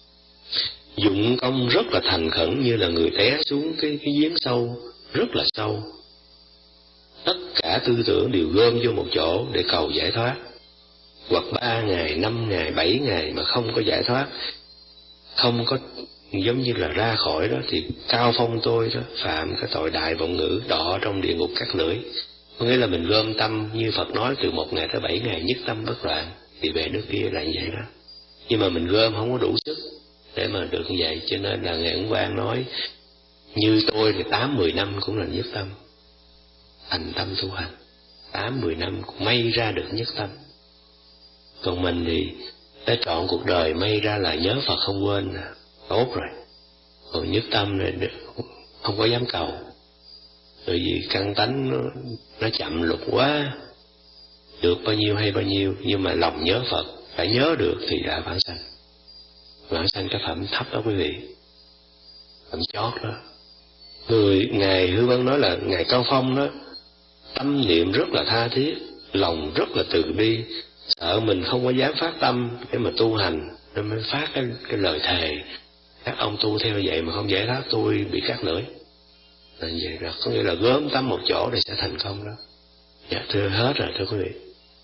Dụng công rất là thành khẩn, như là người té xuống cái, cái giếng sâu, rất là sâu. Tất cả tư tưởng đều gom vô một chỗ để cầu giải thoát. Hoặc ba ngày, năm ngày, bảy ngày mà không có giải thoát, không có giống như là ra khỏi đó, thì cao phong tôi đó, phạm cái tội đại vọng ngữ, đọa trong địa ngục cắt lưỡi. Có nghĩa là mình gom tâm như Phật nói từ một ngày tới bảy ngày nhất tâm bất loạn, thì về nước kia là như vậy đó. Nhưng mà mình gom không có đủ sức để mà được như vậy, cho nên là Ngài Ấn Quang nói như tôi thì tám mười năm cũng là nhất tâm, thành tâm tu hành tám mười năm cũng may ra được nhất tâm. Còn mình thì tới trọn cuộc đời may ra là nhớ Phật không quên, tốt rồi. Còn nhất tâm này không có dám cầu, bởi vì căn tánh nó, nó chậm lục quá, được bao nhiêu hay bao nhiêu, nhưng mà lòng nhớ Phật phải nhớ được thì đã vãng sanh. Vãng sanh cái phẩm thấp đó quý vị, phẩm chót đó. Người Ngài Hư Vân nói là Ngài Cao Phong đó, tâm niệm rất là tha thiết, lòng rất là từ bi, sợ mình không có dám phát tâm để mà tu hành, nên mới phát cái, cái lời thề. Các ông tu theo vậy mà không giải thoát, tôi bị cắt lưỡi. Là như vậy đó, có nghĩa là gom tâm một chỗ để sẽ thành công đó. Dạ thưa hết rồi thưa quý vị.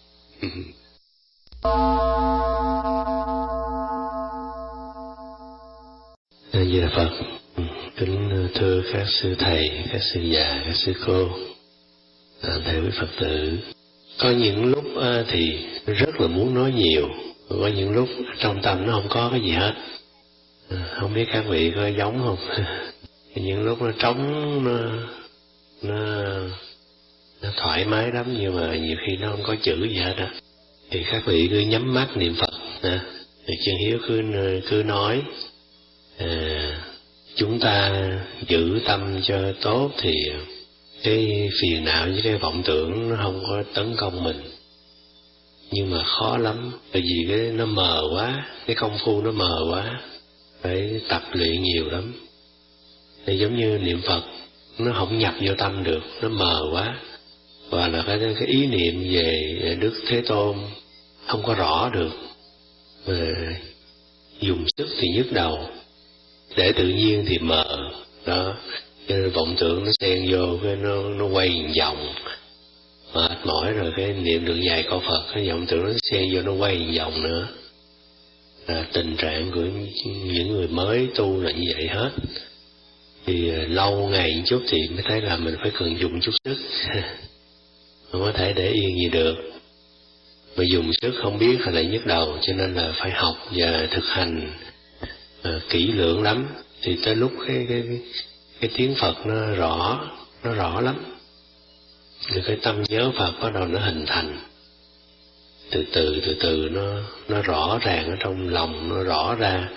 Như là Phật. Kính thưa các sư thầy, các sư già, các sư cô, thầy quý Phật tử. Có những lúc thì rất là muốn nói nhiều, có những lúc trong tâm nó không có cái gì hết. Không biết các vị có giống không? Những lúc nó trống, nó, nó, nó thoải mái lắm, nhưng mà nhiều khi nó không có chữ gì hết á. Thì các vị cứ nhắm mắt niệm Phật. À, thì Chân Hiếu cứ, cứ nói, à, chúng ta giữ tâm cho tốt thì cái phiền não với cái vọng tưởng nó không có tấn công mình. Nhưng mà khó lắm, bởi vì cái nó mờ quá, cái công phu nó mờ quá, phải tập luyện nhiều lắm. Thì giống như niệm Phật, nó không nhập vô tâm được, nó mờ quá. Và là cái, cái ý niệm về Đức Thế Tôn không có rõ được. Mà dùng sức thì nhức đầu, để tự nhiên thì mờ. Đó, cho nên vọng tưởng nó xen vô, cái nó, nó quay vòng. Mệt mỏi rồi cái niệm được vài câu Phật, cái vọng tưởng nó xen vô, nó quay vòng nữa. Là tình trạng của những người mới tu là như vậy hết. Thì lâu ngày một chút thì mới thấy là mình phải cần dùng chút sức. Không có thể để yên gì được. mà dùng sức không biết thì lại nhức đầu, cho nên là phải học và thực hành uh, kỹ lưỡng lắm, thì tới lúc cái cái cái, cái tiếng Phật nó rõ, nó rõ lắm, rồi cái tâm nhớ Phật bắt đầu nó hình thành, từ từ từ từ nó nó rõ ràng ở trong lòng, nó rõ ra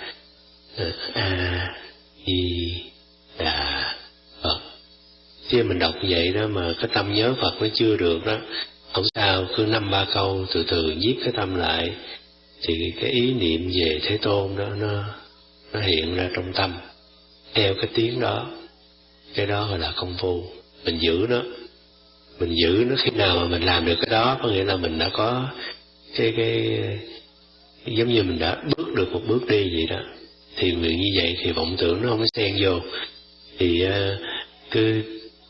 A Di Đà Phật. Chứ mình đọc vậy đó mà cái tâm nhớ Phật nó chưa được đó, không sao, cứ năm ba câu từ từ viết cái tâm lại, thì cái ý niệm về Thế Tôn đó nó nó hiện ra trong tâm theo cái tiếng đó. Cái đó gọi là công phu. Mình giữ nó, mình giữ nó, khi nào mà mình làm được cái đó có nghĩa là mình đã có cái cái giống như mình đã bước được một bước đi vậy đó. Thì nguyện như vậy thì vọng tưởng nó không có xen vô, thì uh, cứ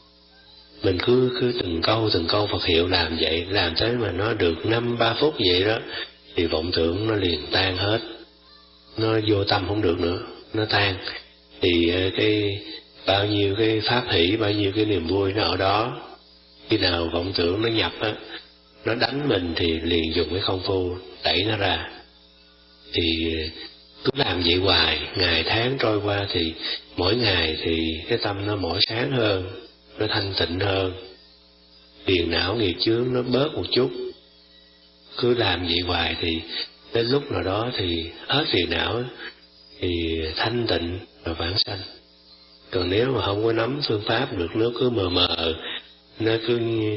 mình cứ cứ từng câu từng câu Phật hiệu làm vậy, làm tới mà nó được năm ba phút vậy đó, thì vọng tưởng nó liền tan hết, nó vô tâm không được nữa, nó tan. Thì uh, cái bao nhiêu cái pháp hỷ, bao nhiêu cái niềm vui nó ở đó. Khi nào vọng tưởng nó nhập á, nó đánh mình thì liền dùng cái công phu đẩy nó ra. Thì cứ làm vậy hoài, ngày tháng trôi qua thì mỗi ngày thì cái tâm nó mỗi sáng hơn, nó thanh tịnh hơn, phiền não nghiệp chướng nó bớt một chút. Cứ làm vậy hoài thì đến lúc nào đó thì hết phiền não, thì thanh tịnh và vãng sanh. Còn nếu mà không có nắm phương pháp được, nó cứ mờ mờ, nó cứ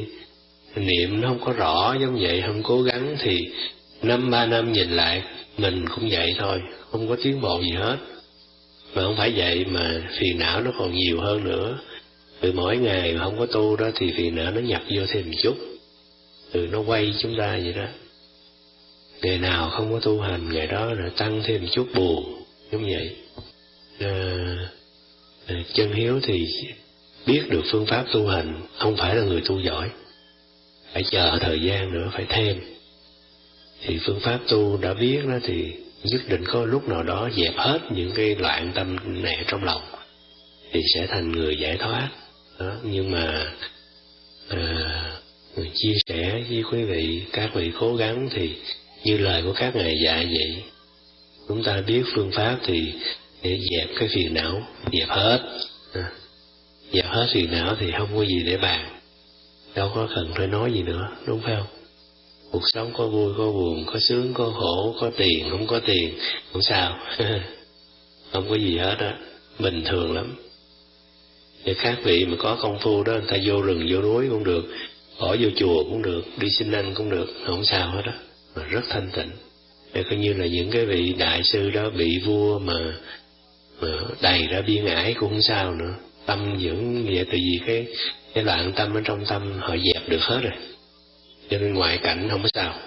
niệm nó không có rõ giống vậy, không cố gắng thì năm ba năm nhìn lại mình cũng vậy thôi, không có tiến bộ gì hết. Mà không phải vậy mà phiền não nó còn nhiều hơn nữa. Từ mỗi ngày mà không có tu đó thì phiền não nó nhập vô thêm một chút, từ nó quay chúng ta vậy đó. Ngày nào không có tu hành, ngày đó là tăng thêm một chút buồn, giống vậy. À, chân hiếu thì biết được phương pháp tu hành, không phải là người tu giỏi, phải chờ thời gian nữa, phải thêm. Thì phương pháp tu đã biết đó thì nhất định có lúc nào đó dẹp hết những cái loạn tâm này trong lòng, thì sẽ thành người giải thoát đó. Nhưng mà à, chia sẻ với quý vị, các vị cố gắng thì như lời của các ngài dạy vậy. Chúng ta biết phương pháp thì để dẹp cái phiền não, dẹp hết à, dẹp hết phiền não thì không có gì để bàn, đâu có cần phải nói gì nữa, đúng phải không? Cuộc sống có vui có buồn, có sướng có khổ, có tiền không có tiền, không sao. Không có gì hết á, bình thường lắm. Thì các vị mà có công phu đó, người ta vô rừng vô núi cũng được, bỏ vô chùa cũng được, đi xin ăn cũng được, không sao hết á, mà rất thanh tịnh. Để coi như là những cái vị đại sư đó bị vua mà, mà đầy ra biên ải cũng không sao nữa. Tâm dưỡng vậy, tại vì cái cái loạn tâm ở trong tâm họ dẹp được hết rồi, cho nên ngoại cảnh không có sao.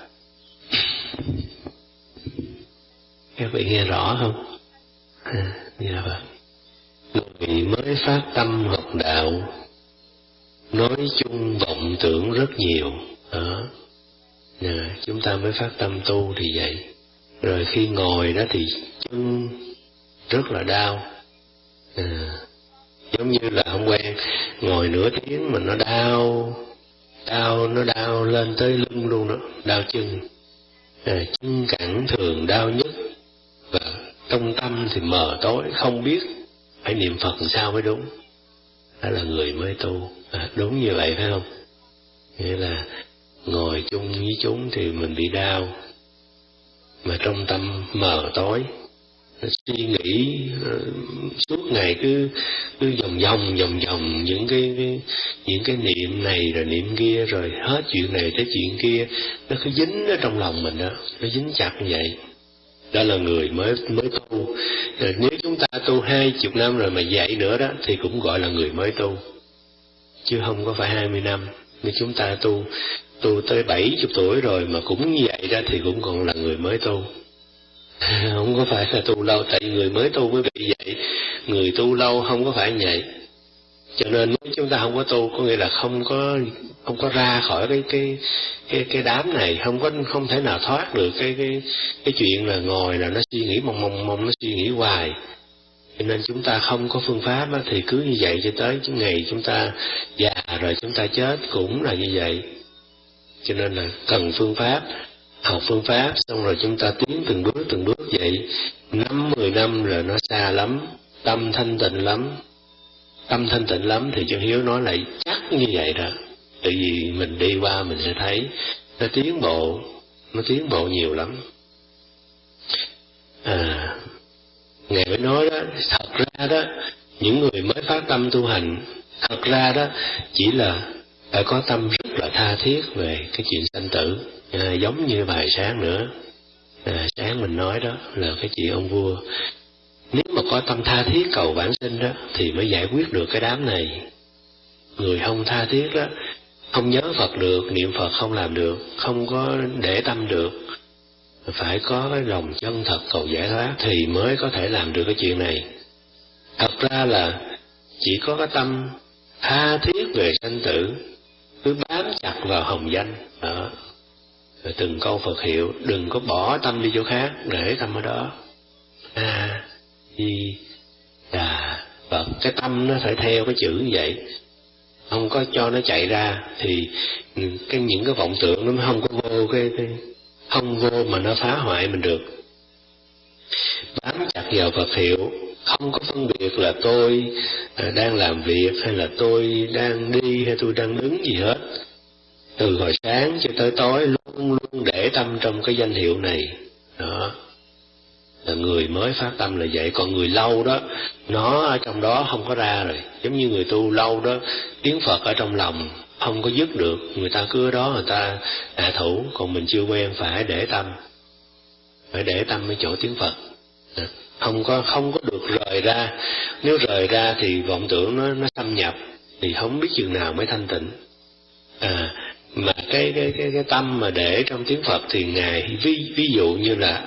Các vị nghe rõ không? À, dạ vâng. Người mới phát tâm học đạo, nói chung vọng tưởng rất nhiều đó. À, chúng ta mới phát tâm tu thì vậy. Rồi khi ngồi đó thì chân rất là đau, à, giống như là không quen, ngồi nửa tiếng mà nó đau, đau nó đau lên tới lưng luôn đó, đau chân, à, chân cẳng thường đau nhất, và trong tâm thì mờ tối, không biết phải niệm Phật làm sao mới đúng. Đó là người mới tu, à, đúng như vậy phải không? Nghĩa là ngồi chung với chúng thì mình bị đau, mà trong tâm mờ tối, suy nghĩ suốt ngày cứ cứ vòng vòng vòng vòng những cái, cái những cái niệm này rồi niệm kia, rồi hết chuyện này tới chuyện kia, nó cứ dính ở trong lòng mình đó, nó dính chặt như vậy. Đó là người mới mới tu. Rồi nếu chúng ta tu hai chục năm rồi mà dạy nữa đó thì cũng gọi là người mới tu, chứ không có phải hai mươi năm. Nếu chúng ta tu tu tới bảy chục tuổi rồi mà cũng như vậy ra thì cũng còn là người mới tu. Không có phải là tu lâu, tại người mới tu mới bị vậy, người tu lâu không có phải vậy. Cho nên nếu chúng ta không có tu, có nghĩa là không có không có ra khỏi cái cái cái cái đám này, không có không thể nào thoát được cái cái cái chuyện là ngồi là nó suy nghĩ mong mong mong nó suy nghĩ hoài. Cho nên chúng ta không có phương pháp á, thì cứ như vậy cho tới ngày chúng ta già rồi chúng ta chết cũng là như vậy. Cho nên là cần phương pháp, học phương pháp xong rồi chúng ta tiến từng bước từng bước vậy, năm mười năm rồi nó xa lắm, tâm thanh tịnh lắm. Tâm thanh tịnh lắm thì Chân Hiếu nói lại chắc như vậy đó. Tại vì mình đi qua mình sẽ thấy nó tiến bộ, nó tiến bộ nhiều lắm. À, Ngài mới nói đó, thật ra đó, những người mới phát tâm tu hành, thật ra đó chỉ là phải có tâm rất là tha thiết về cái chuyện sanh tử. À, giống như bài sáng nữa, à, sáng mình nói đó là cái chuyện ông vua, nếu mà có tâm tha thiết cầu vãng sinh đó thì mới giải quyết được cái đám này. Người không tha thiết đó, không nhớ Phật được, niệm Phật không làm được, không có để tâm được, phải có cái lòng chân thật cầu giải thoát thì mới có thể làm được cái chuyện này. Thật ra là chỉ có cái tâm tha thiết về sanh tử, cứ bám chặt vào hồng danh đó, rồi từng câu Phật hiệu, đừng có bỏ tâm đi chỗ khác, để tâm ở đó. A Di Đà Phật, cái tâm nó phải theo cái chữ như vậy, không có cho nó chạy ra thì cái những cái vọng tưởng nó không có vô cái, cái không vô mà nó phá hoại mình được. Bám chặt vào Phật hiệu, không có phân biệt là tôi đang làm việc hay là tôi đang đi hay tôi đang đứng gì hết. Từ hồi sáng cho tới tối luôn luôn để tâm trong cái danh hiệu này. Đó là người mới phát tâm là vậy. Còn người lâu đó, nó ở trong đó không có ra rồi. Giống như người tu lâu đó, tiếng Phật ở trong lòng không có dứt được, người ta cứ ở đó người ta hạ thủ. Còn mình chưa quen phải để tâm, phải để tâm ở chỗ tiếng Phật, không có không có được rời ra. Nếu rời ra thì vọng tưởng nó nó xâm nhập, thì không biết chừng nào mới thanh tịnh. À mà cái cái cái cái tâm mà để trong tiếng Phật thì ngài ví ví dụ như là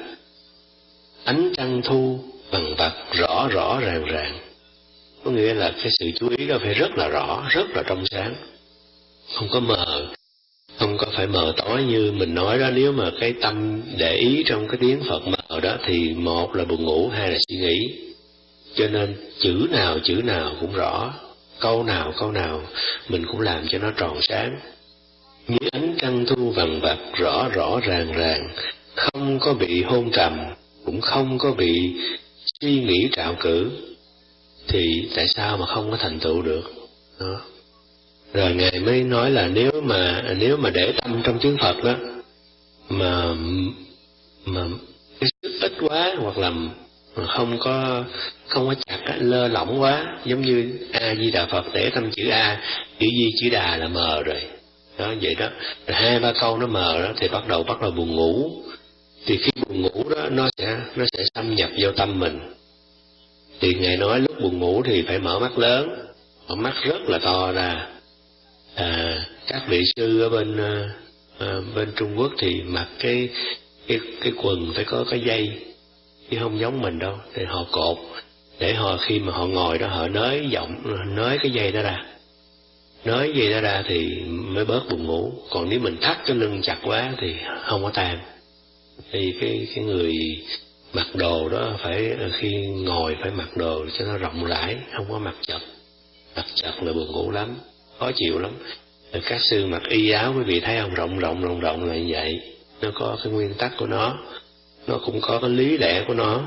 ánh trăng thu vằng vặc rõ rõ ràng ràng, có nghĩa là cái sự chú ý đó phải rất là rõ, rất là trong sáng, không có mờ, không có phải mờ tối như mình nói đó. Nếu mà cái tâm để ý trong cái tiếng Phật mờ đó thì một là buồn ngủ, hai là suy nghĩ. Cho nên chữ nào chữ nào cũng rõ, câu nào câu nào mình cũng làm cho nó tròn sáng. Như ánh trăng thu vằng vặc rõ rõ ràng ràng, không có bị hôn trầm, cũng không có bị suy nghĩ trạo cử, thì tại sao mà không có thành tựu được đó. Rồi ngài mới nói là nếu mà nếu mà để tâm trong tiếng Phật đó mà mà cái sức ít quá, hoặc là không có không có chặt, lơ lỏng quá, giống như A Di Đà Phật để tâm chữ A, chữ Di chữ Đà là mờ rồi đó, vậy đó. Rồi hai ba câu nó mờ đó thì bắt đầu bắt đầu buồn ngủ. Thì khi buồn ngủ đó nó sẽ nó sẽ xâm nhập vào tâm mình. Thì ngài nói lúc buồn ngủ thì phải mở mắt lớn, mở mắt rất là to ra. À, các vị sư ở bên à, bên Trung Quốc thì mặc cái cái cái quần phải có cái dây, chứ không giống mình đâu. Thì họ cột để họ khi mà họ ngồi đó họ nới giọng, nới cái dây đó ra, nới dây đó ra thì mới bớt buồn ngủ. Còn nếu mình thắt cái lưng chặt quá thì không có tan. Thì cái cái người mặc đồ đó phải khi ngồi phải mặc đồ cho nó rộng rãi, không có mặc chật. Mặc chật là buồn ngủ lắm, khó chịu lắm. Các sư mặc y áo, quý vị thấy không, rộng rộng rộng rộng là như vậy. Nó có cái nguyên tắc của nó, nó cũng có cái lý lẽ của nó.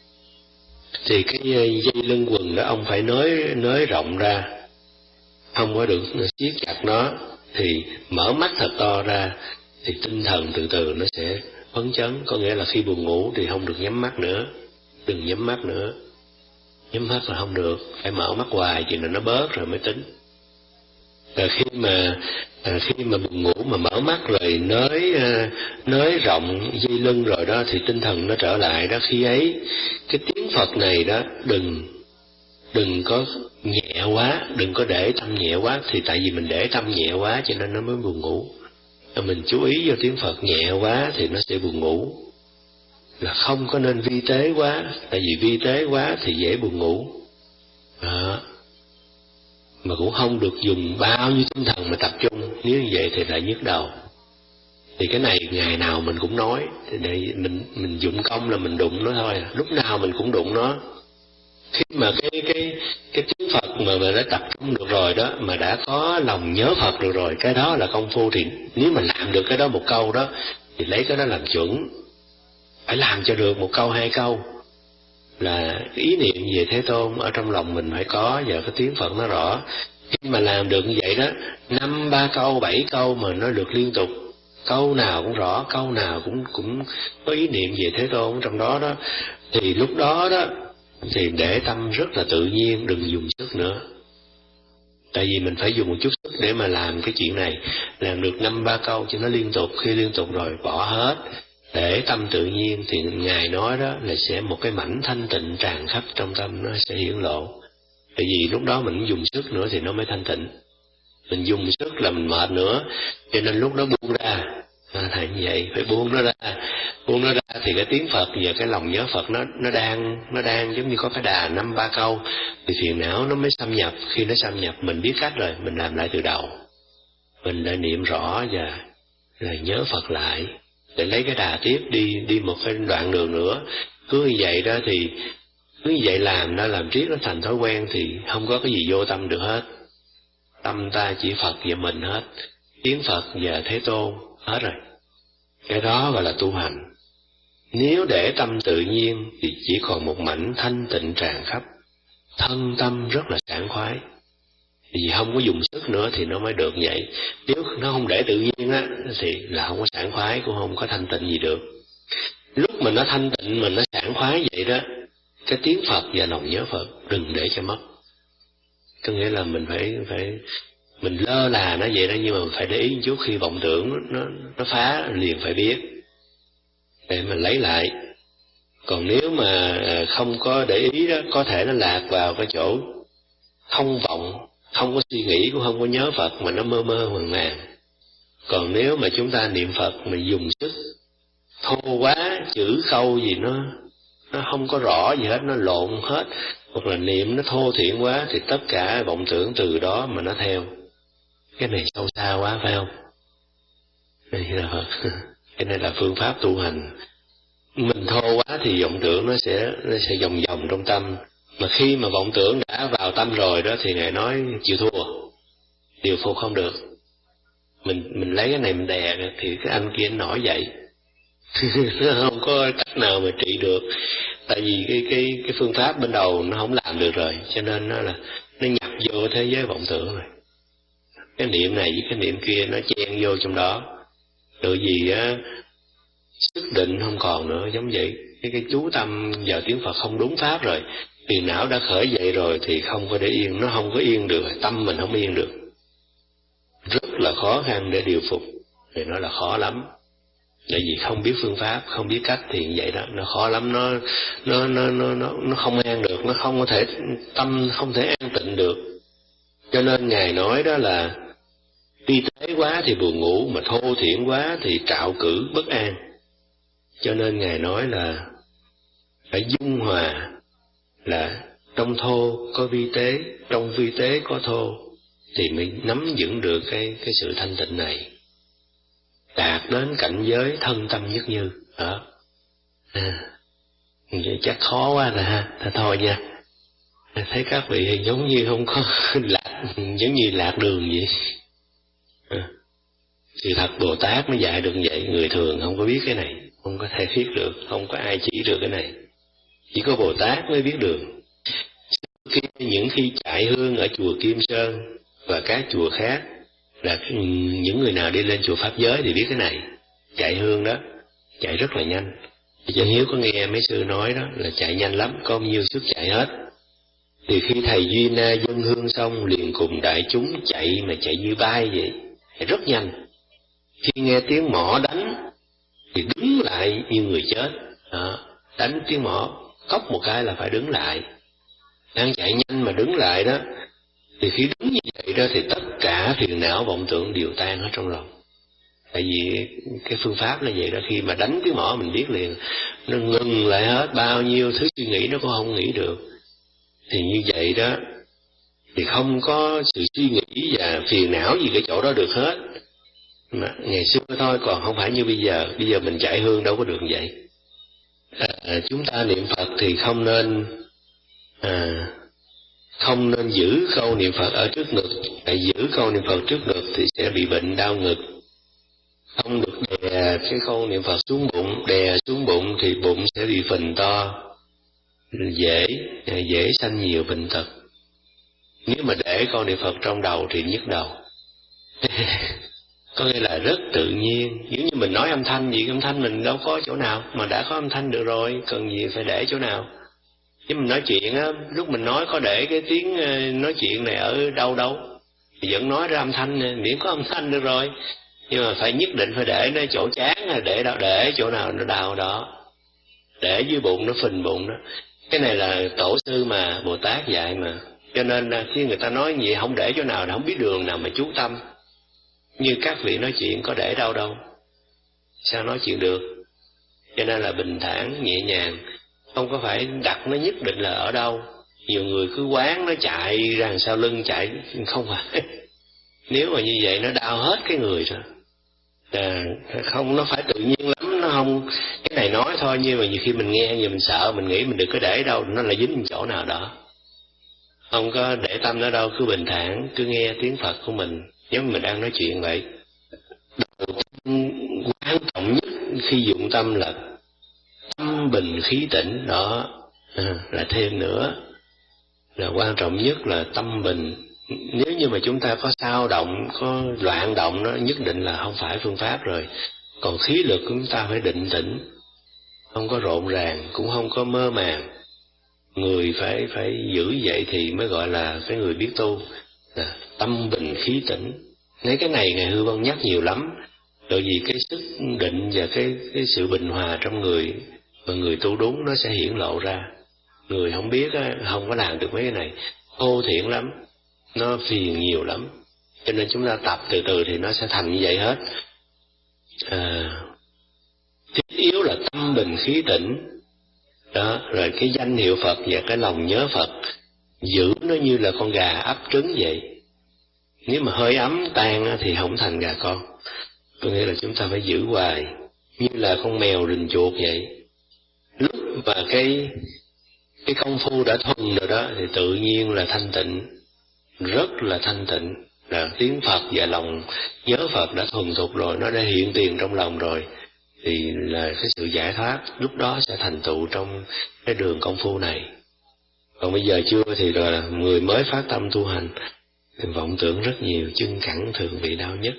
Thì cái dây lưng quần đó ông phải nới nới rộng ra, không có được siết chặt nó. Thì mở mắt thật to ra thì tinh thần từ từ nó sẽ phấn chấn. Có nghĩa là khi buồn ngủ thì không được nhắm mắt nữa, đừng nhắm mắt nữa. Nhắm mắt là không được, phải mở mắt hoài chỉ là nó bớt rồi mới tính. Rồi khi mà à, khi mà buồn ngủ mà mở mắt rồi nới à, nới rộng dây lưng rồi đó thì tinh thần nó trở lại đó. Khi ấy cái tiếng Phật này đó đừng đừng có nhẹ quá, đừng có để tâm nhẹ quá. Thì tại vì mình để tâm nhẹ quá cho nên nó mới buồn ngủ. Mình chú ý vào tiếng Phật nhẹ quá thì nó sẽ buồn ngủ. Là không có nên vi tế quá, tại vì vi tế quá thì dễ buồn ngủ đó. Mà cũng không được dùng bao nhiêu tinh thần mà tập trung, nếu như vậy thì lại nhức đầu. Thì cái này ngày nào mình cũng nói, thì để mình mình dụng công là mình đụng nó thôi, lúc nào mình cũng đụng nó. Khi mà cái cái cái tiếng Phật mà mà đã tập trung được rồi đó, mà đã có lòng nhớ Phật được rồi, cái đó là công phu. Thì nếu mà làm được cái đó một câu đó thì lấy cái đó làm chuẩn, phải làm cho được một câu hai câu là ý niệm về Thế Tôn ở trong lòng mình phải có, và cái tiếng Phật nó rõ. Khi mà làm được như vậy đó, năm ba câu bảy câu mà nó được liên tục, câu nào cũng rõ, câu nào cũng cũng có ý niệm về Thế Tôn trong đó đó, thì lúc đó đó thì để tâm rất là tự nhiên, đừng dùng sức nữa. Tại vì mình phải dùng một chút sức để mà làm cái chuyện này, làm được năm ba câu cho nó liên tục. Khi liên tục rồi bỏ hết, để tâm tự nhiên, thì Ngài nói đó là sẽ một cái mảnh thanh tịnh tràn khắp trong tâm, nó sẽ hiển lộ. Tại vì lúc đó mình dùng sức nữa thì nó mới thanh tịnh. Mình dùng sức là mình mệt nữa, cho nên lúc đó buông ra. À, thầy như vậy phải buông nó ra, buông nó ra thì cái tiếng Phật và cái lòng nhớ Phật nó nó đang nó đang giống như có cái đà năm ba câu, thì phiền não nó mới xâm nhập. Khi nó xâm nhập mình biết cách rồi, mình làm lại từ đầu, mình đã niệm rõ và là nhớ Phật lại để lấy cái đà tiếp đi đi một cái đoạn đường nữa. Cứ như vậy đó thì cứ như vậy làm nó làm riết nó thành thói quen, thì không có cái gì vô tâm được hết. Tâm ta chỉ Phật và mình hết, tiếng Phật và Thế Tôn hết rồi. Cái đó gọi là tu hành. Nếu để tâm tự nhiên thì chỉ còn một mảnh thanh tịnh tràn khắp, thân tâm rất là sảng khoái. Vì không có dùng sức nữa thì nó mới được vậy. Nếu nó không để tự nhiên á thì là không có sảng khoái, cũng không có thanh tịnh gì được. Lúc mà nó thanh tịnh, mình nó sảng khoái vậy đó, cái tiếng Phật và lòng nhớ Phật đừng để cho mất. Có nghĩa là mình phải phải mình lơ là nó vậy đó, nhưng mà mình phải để ý một chút. Khi vọng tưởng nó nó phá liền phải biết để mình lấy lại. Còn nếu mà không có để ý đó, có thể nó lạc vào cái chỗ không vọng, không có suy nghĩ, cũng không có nhớ Phật, mà nó mơ mơ màng màng. Còn nếu mà chúng ta niệm Phật mình dùng sức thô quá, chữ câu gì nó nó không có rõ gì hết, nó lộn hết, hoặc là niệm nó thô thiển quá, thì tất cả vọng tưởng từ đó mà nó theo. Cái này sâu xa quá phải không? Đây là cái này là phương pháp tu hành. Mình thô quá thì vọng tưởng nó sẽ nó sẽ vòng vòng trong tâm. Mà khi mà vọng tưởng đã vào tâm rồi đó thì Ngài nói chịu thua, điều phục không được. Mình mình lấy cái này mình đè thì cái anh kia nổi dậy. Nó không có cách nào mà trị được. Tại vì cái cái cái phương pháp bên đầu nó không làm được rồi, cho nên nó là nó nhập vô thế giới vọng tưởng rồi. Cái niệm này với cái niệm kia nó chen vô trong đó. Tự vì á sức định không còn nữa, giống vậy. Cái cái chú tâm vào tiếng Phật không đúng pháp rồi, phiền não đã khởi dậy rồi thì không có để yên, nó không có yên được, tâm mình không yên được. Rất là khó khăn để điều phục, thì nó là khó lắm. Tại vì không biết phương pháp, không biết cách thì vậy đó, nó khó lắm, nó nó nó nó nó nó không an được, nó không có thể tâm không thể an tịnh được. Cho nên Ngài nói đó là ti tế quá thì buồn ngủ, mà thô thiển quá thì trạo cử bất an. Cho nên Ngài nói là phải dung hòa, là trong thô có vi tế, trong vi tế có thô, thì mới nắm vững được cái cái sự thanh tịnh này, đạt đến cảnh giới thân tâm nhất như đó. À, vậy chắc khó quá nè ha, thôi nha. Thấy các vị giống như không có lạc, giống như lạc đường vậy. À, sự thật Bồ Tát mới dạy được vậy, người thường không có biết cái này, không có thể biết được, không có ai chỉ được cái này, chỉ có Bồ Tát mới biết đường. Khi những khi chạy hương ở chùa Kim Sơn và các chùa khác, là những người nào đi lên chùa Pháp Giới thì biết cái này, chạy hương đó chạy rất là nhanh. Cho Hiếu có nghe mấy sư nói đó là chạy nhanh lắm, có nhiêu sức chạy hết. Thì khi thầy Duy Na dâng hương xong liền cùng đại chúng chạy, mà chạy như bay vậy, chạy rất nhanh. Khi nghe tiếng mõ đánh thì đứng lại như người chết. Đó, đánh tiếng mõ cốc một cái là phải đứng lại. Đang chạy nhanh mà đứng lại đó, thì khi đứng như vậy đó thì tất cả phiền não vọng tưởng đều tan hết trong lòng. Tại vì cái phương pháp là vậy đó, khi mà đánh tiếng mõ mình biết liền, nó ngừng lại hết, bao nhiêu thứ suy nghĩ nó cũng không nghĩ được. Thì như vậy đó thì không có sự suy nghĩ và phiền não gì cái chỗ đó được hết. Mà ngày xưa thôi, còn không phải như bây giờ. Bây giờ mình chạy hương đâu có được vậy. À, chúng ta niệm Phật thì không nên à, không nên giữ câu niệm Phật ở trước ngực. Tại giữ câu niệm Phật trước ngực thì sẽ bị bệnh đau ngực. Không được đè cái câu niệm Phật xuống bụng, đè xuống bụng thì bụng sẽ bị phình to, dễ dễ sanh nhiều bệnh tật. Nếu mà để câu niệm Phật trong đầu thì nhức đầu. Có nghĩa là rất tự nhiên, giống như mình nói âm thanh gì, âm thanh mình đâu có chỗ nào, mà đã có âm thanh được rồi, cần gì phải để chỗ nào. Chứ mình nói chuyện á, lúc mình nói có để cái tiếng nói chuyện này ở đâu đâu, thì vẫn nói ra âm thanh, miễn có âm thanh được rồi. Nhưng mà phải nhất định phải để nó chỗ chán, hay để đâu, để chỗ nào nó đau đó, để dưới bụng nó phình bụng đó. Cái này là tổ sư mà Bồ Tát dạy mà. Cho nên khi người ta nói gì không để chỗ nào, không biết đường nào mà chú tâm. Như các vị nói chuyện có để đâu đâu, sao nói chuyện được. Cho nên là bình thản nhẹ nhàng, không có phải đặt nó nhất định là ở đâu. Nhiều người cứ quán nó chạy ra đằng sau lưng chạy, không phải. Nếu mà như vậy nó đau hết cái người rồi. À, không, nó phải tự nhiên lắm, nó không cái này nói thôi, nhưng mà nhiều khi mình nghe nhiều mình sợ, mình nghĩ mình đừng có để đâu, nó là dính chỗ nào đó. Không có để tâm nó đâu, cứ bình thản, cứ nghe tiếng Phật của mình, giống như mình đang nói chuyện vậy. Quan trọng nhất khi dụng tâm là tâm bình khí tĩnh đó, à, là thêm nữa là quan trọng nhất là tâm bình. Nếu như mà chúng ta có xao động, có loạn động, nó nhất định là không phải phương pháp rồi. Còn khí lực của chúng ta phải định tĩnh, không có rộn ràng, cũng không có mơ màng. Người phải phải giữ vậy thì mới gọi là cái người biết tu, à, tâm bình khí tĩnh. Lấy cái này Ngài Hư Vân nhắc nhiều lắm, bởi vì cái sức định và cái cái sự bình hòa trong người và người tu đúng nó sẽ hiển lộ ra. Người không biết không có làm được mấy cái này, thô thiển lắm, nó phiền nhiều lắm. Cho nên chúng ta tập từ từ thì nó sẽ thành như vậy hết. À, thiết yếu là tâm bình khí tĩnh đó, rồi cái danh hiệu Phật và cái lòng nhớ Phật giữ nó như là con gà ấp trứng vậy. Nếu mà hơi ấm tan thì không thành gà con. Có nghĩa là chúng ta phải giữ hoài, như là con mèo rình chuột vậy. Lúc mà cái cái công phu đã thuần rồi đó thì tự nhiên là thanh tịnh, rất là thanh tịnh. Là tiếng Phật và lòng nhớ Phật đã thuần thục rồi, nó đã hiện tiền trong lòng rồi, thì là cái sự giải thoát lúc đó sẽ thành tựu trong cái đường công phu này. Còn bây giờ chưa thì rồi là người mới phát tâm tu hành, vọng tưởng rất nhiều, chân cẳng thường bị đau nhất.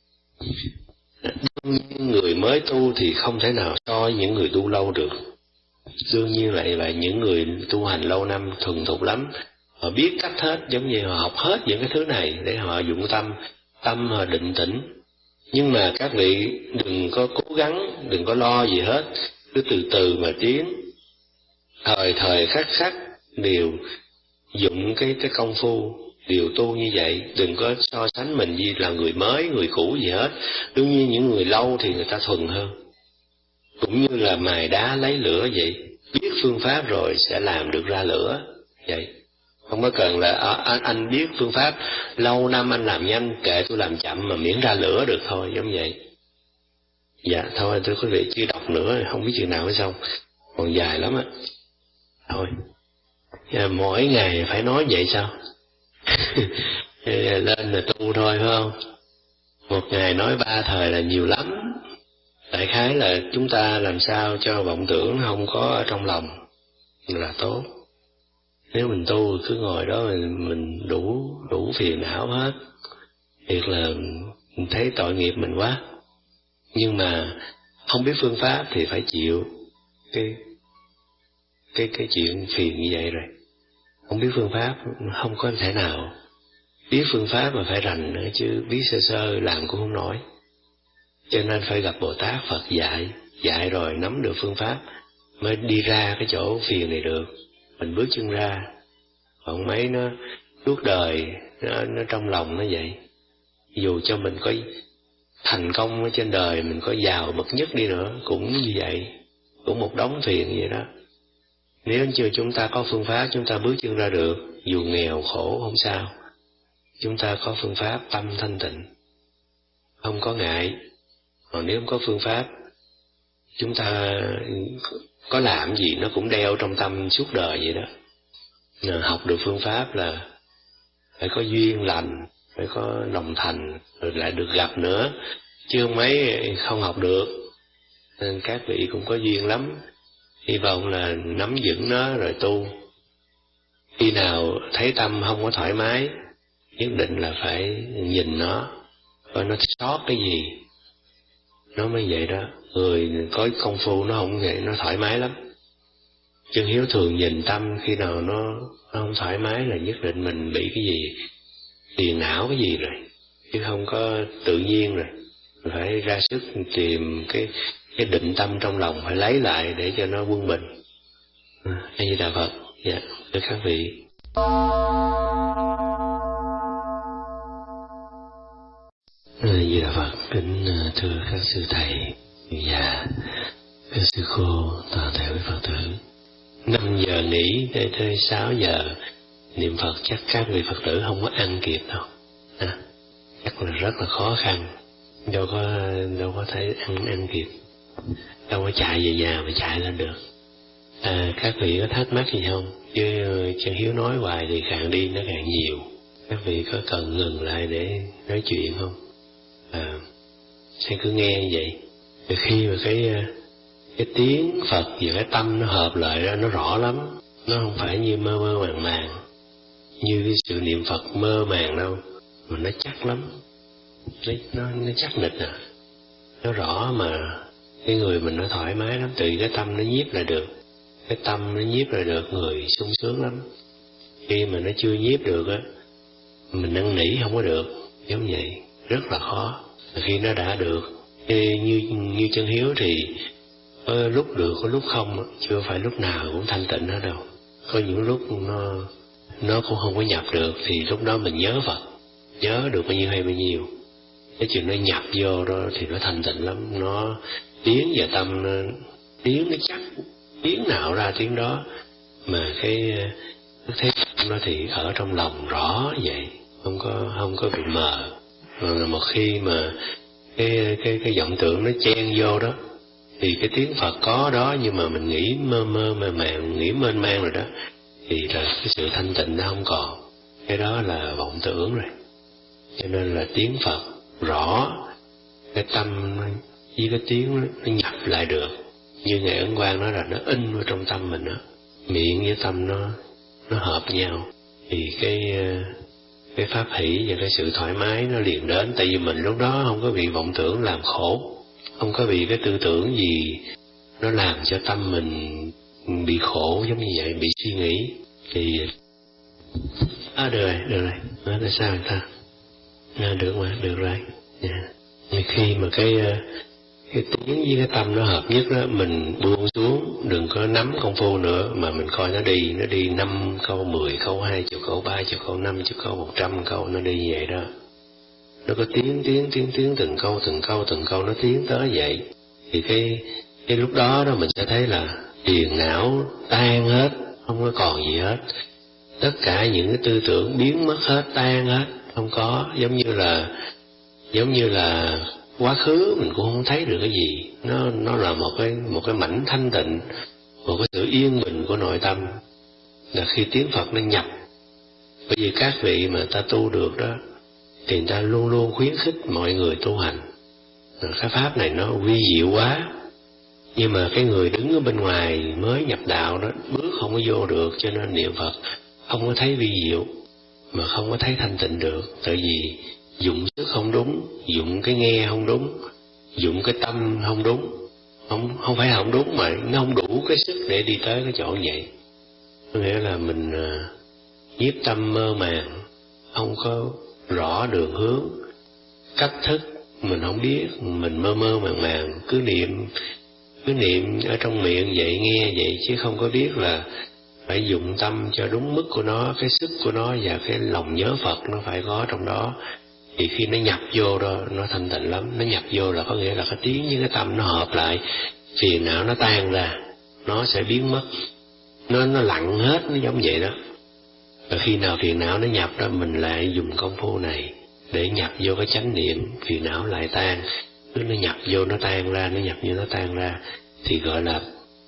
Đương nhiên người mới tu thì không thể nào so với những người tu lâu được. Đương nhiên lại là những người tu hành lâu năm thuần thục lắm, họ biết cách hết, giống như họ học hết những cái thứ này để họ dụng tâm, tâm họ định tĩnh. Nhưng mà các vị đừng có cố gắng, đừng có lo gì hết, cứ từ từ mà tiến, thời thời khắc khắc đều dụng cái cái công phu, đều tu như vậy. Đừng có so sánh mình như là người mới, người cũ gì hết. Đương nhiên những người lâu thì người ta thuần hơn, cũng như là mài đá lấy lửa vậy, biết phương pháp rồi sẽ làm được ra lửa vậy. Không có cần là à, anh, anh biết phương pháp lâu năm anh làm nhanh, kệ tôi làm chậm mà miễn ra lửa được thôi, giống vậy. Dạ thôi tôi quý vị chưa đọc nữa, không biết chừng nào mới xong, còn dài lắm á. Thôi dạ, mỗi ngày phải nói vậy sao? Lên là tu thôi phải không? Một ngày nói ba thời là nhiều lắm. Đại khái là chúng ta làm sao cho vọng tưởng không có ở trong lòng là tốt. Nếu mình tu cứ ngồi đó mình, mình đủ đủ phiền não hết, thiệt là mình thấy tội nghiệp mình quá. Nhưng mà không biết phương pháp thì phải chịu cái cái cái chuyện phiền như vậy rồi. Không biết phương pháp không có thể nào. Biết phương pháp mà phải rành nữa, chứ biết sơ sơ làm cũng không nổi. Cho nên phải gặp Bồ Tát Phật dạy, dạy rồi nắm được phương pháp mới đi ra cái chỗ phiền này được. Mình bước chân ra, còn mấy nó suốt đời nó, nó trong lòng nó vậy. Dù cho mình có thành công ở trên đời, mình có giàu bậc nhất đi nữa cũng như vậy, cũng một đống phiền vậy đó. Nếu chưa chúng ta có phương pháp, chúng ta bước chân ra được, dù nghèo khổ không sao. Chúng ta có phương pháp tâm thanh tịnh, không có ngại. Còn nếu không có phương pháp, chúng ta có làm gì nó cũng đeo trong tâm suốt đời vậy đó. Nên học được phương pháp là phải có duyên lành, phải có lòng thành, rồi lại được gặp nữa, chương mấy không học được, nên các vị cũng có duyên lắm, hy vọng là nắm vững nó rồi tu. Khi nào thấy tâm không có thoải mái, nhất định là phải nhìn nó, coi nó sót cái gì, nó mới vậy đó. Người có công phu nó không vậy, nó thoải mái lắm. Chân hiếu thường nhìn tâm, khi nào nó, nó không thoải mái là nhất định mình bị cái gì, phiền não cái gì rồi, chứ không có tự nhiên rồi. Mình phải ra sức tìm cái cái định tâm trong lòng, phải lấy lại để cho nó quân bình. A Di Đà Phật. Dạ, thưa các vị. A Di Đà Phật. Kính thưa các sư thầy và các sư cô, toàn thể quý Phật tử. Năm giờ nghỉ tới tới sáu giờ niệm Phật, chắc các vị Phật tử không có ăn kịp đâu. À, chắc là rất là khó khăn, đâu có đâu có thể ăn ăn kịp, đâu có chạy về nhà mà chạy lên được. À, các vị có thắc mắc gì không? Chứ Chân Hiếu nói hoài thì càng đi nó càng nhiều. Các vị có cần ngừng lại để nói chuyện không? À, sẽ cứ nghe như vậy. Từ khi mà cái cái tiếng Phật và cái tâm nó hợp lại ra, nó rõ lắm. Nó không phải như mơ mơ màng màng, như cái sự niệm Phật mơ màng đâu, mà nó chắc lắm. Nó, nó, nó chắc nịch à. Nó rõ mà cái người mình nó thoải mái lắm, từ cái tâm nó nhiếp lại được. Cái tâm nó nhiếp lại được, người sung sướng lắm. Khi mà nó chưa nhiếp được á, mình năn nỉ không có được, giống vậy, rất là khó. Khi nó đã được, như như Chân Hiếu thì có lúc được, có lúc không, chưa phải lúc nào cũng thanh tịnh hết đâu. Có những lúc nó nó cũng không có nhập được, thì lúc đó mình nhớ Phật, nhớ được bao nhiêu hay bao nhiêu. Cái chuyện nó nhập vô đó thì nó thanh tịnh lắm, nó tiếng vào tâm, nó, tiếng nó chắc, tiếng nào ra tiếng đó. Mà cái cái thế nó thì ở trong lòng rõ vậy, không có không có bị mờ. Mà một khi mà cái cái cái vọng tưởng nó chen vô đó, thì cái tiếng Phật có đó, nhưng mà mình nghĩ mơ mơ màng màng, nghĩ mênh mang rồi đó, thì là cái sự thanh tịnh nó không còn. Cái đó là vọng tưởng rồi. Cho nên là tiếng Phật rõ, cái tâm với cái tiếng nó, nó nhập lại được. Như Ngài Ấn Quang nói là nó in vào trong tâm mình đó, miệng với tâm nó nó hợp nhau, thì cái cái pháp hỷ và cái sự thoải mái nó liền đến. Tại vì mình lúc đó không có bị vọng tưởng làm khổ, không có bị cái tư tưởng gì nó làm cho tâm mình bị khổ giống như vậy, bị suy nghĩ. Thì à, được rồi, được rồi, nói là sao người ta à, được mà, được rồi. Yeah. Khi mà cái cái tiếng với cái tâm nó hợp nhất đó, mình buông xuống, đừng có nắm công phu nữa, mà mình coi nó đi, nó đi năm câu, mười câu, hai chục câu, ba chục câu, năm chục câu, một trăm câu, nó đi vậy đó. Nó có tiếng, tiếng, tiếng, tiếng, từng câu, từng câu, từng câu, nó tiến tới vậy. Thì cái cái lúc đó đó mình sẽ thấy là phiền não tan hết, không có còn gì hết. Tất cả những cái tư tưởng biến mất hết, tan hết, không có. Giống như là giống như là quá khứ mình cũng không thấy được cái gì. Nó nó là một cái một cái mảnh thanh tịnh, một cái sự yên bình của nội tâm. Là khi tiếng Phật nó nhập. Bởi vì các vị mà ta tu được đó, thì người ta luôn luôn khuyến khích mọi người tu hành. Cái pháp này nó vi diệu quá, nhưng mà cái người đứng ở bên ngoài mới nhập đạo đó, bước không có vô được, cho nên niệm Phật không có thấy vi diệu, mà không có thấy thanh tịnh được. Tại vì dụng sức không đúng, dụng cái nghe không đúng, dụng cái tâm không đúng. Không không phải không đúng, mà nó không đủ cái sức để đi tới cái chỗ vậy. Có nghĩa là mình uh, nhiếp tâm mơ màng, không có rõ đường hướng, cách thức mình không biết, mình mơ mơ màng màng, cứ niệm cứ niệm ở trong miệng vậy, nghe vậy, chứ không có biết là phải dụng tâm cho đúng mức của nó, cái sức của nó và cái lòng nhớ Phật nó phải có trong đó. Thì khi nó nhập vô đó, nó thanh tịnh lắm. Nó nhập vô là có nghĩa là cái tiếng với cái tâm nó hợp lại, phiền não nó tan ra, nó sẽ biến mất, nó nó lặng hết, nó giống vậy đó. Và khi nào phiền não nó nhập đó, mình lại dùng công phu này để nhập vô cái chánh niệm, phiền não lại tan. Cứ nó nhập vô nó tan ra, nó nhập vô nó tan ra, thì gọi là,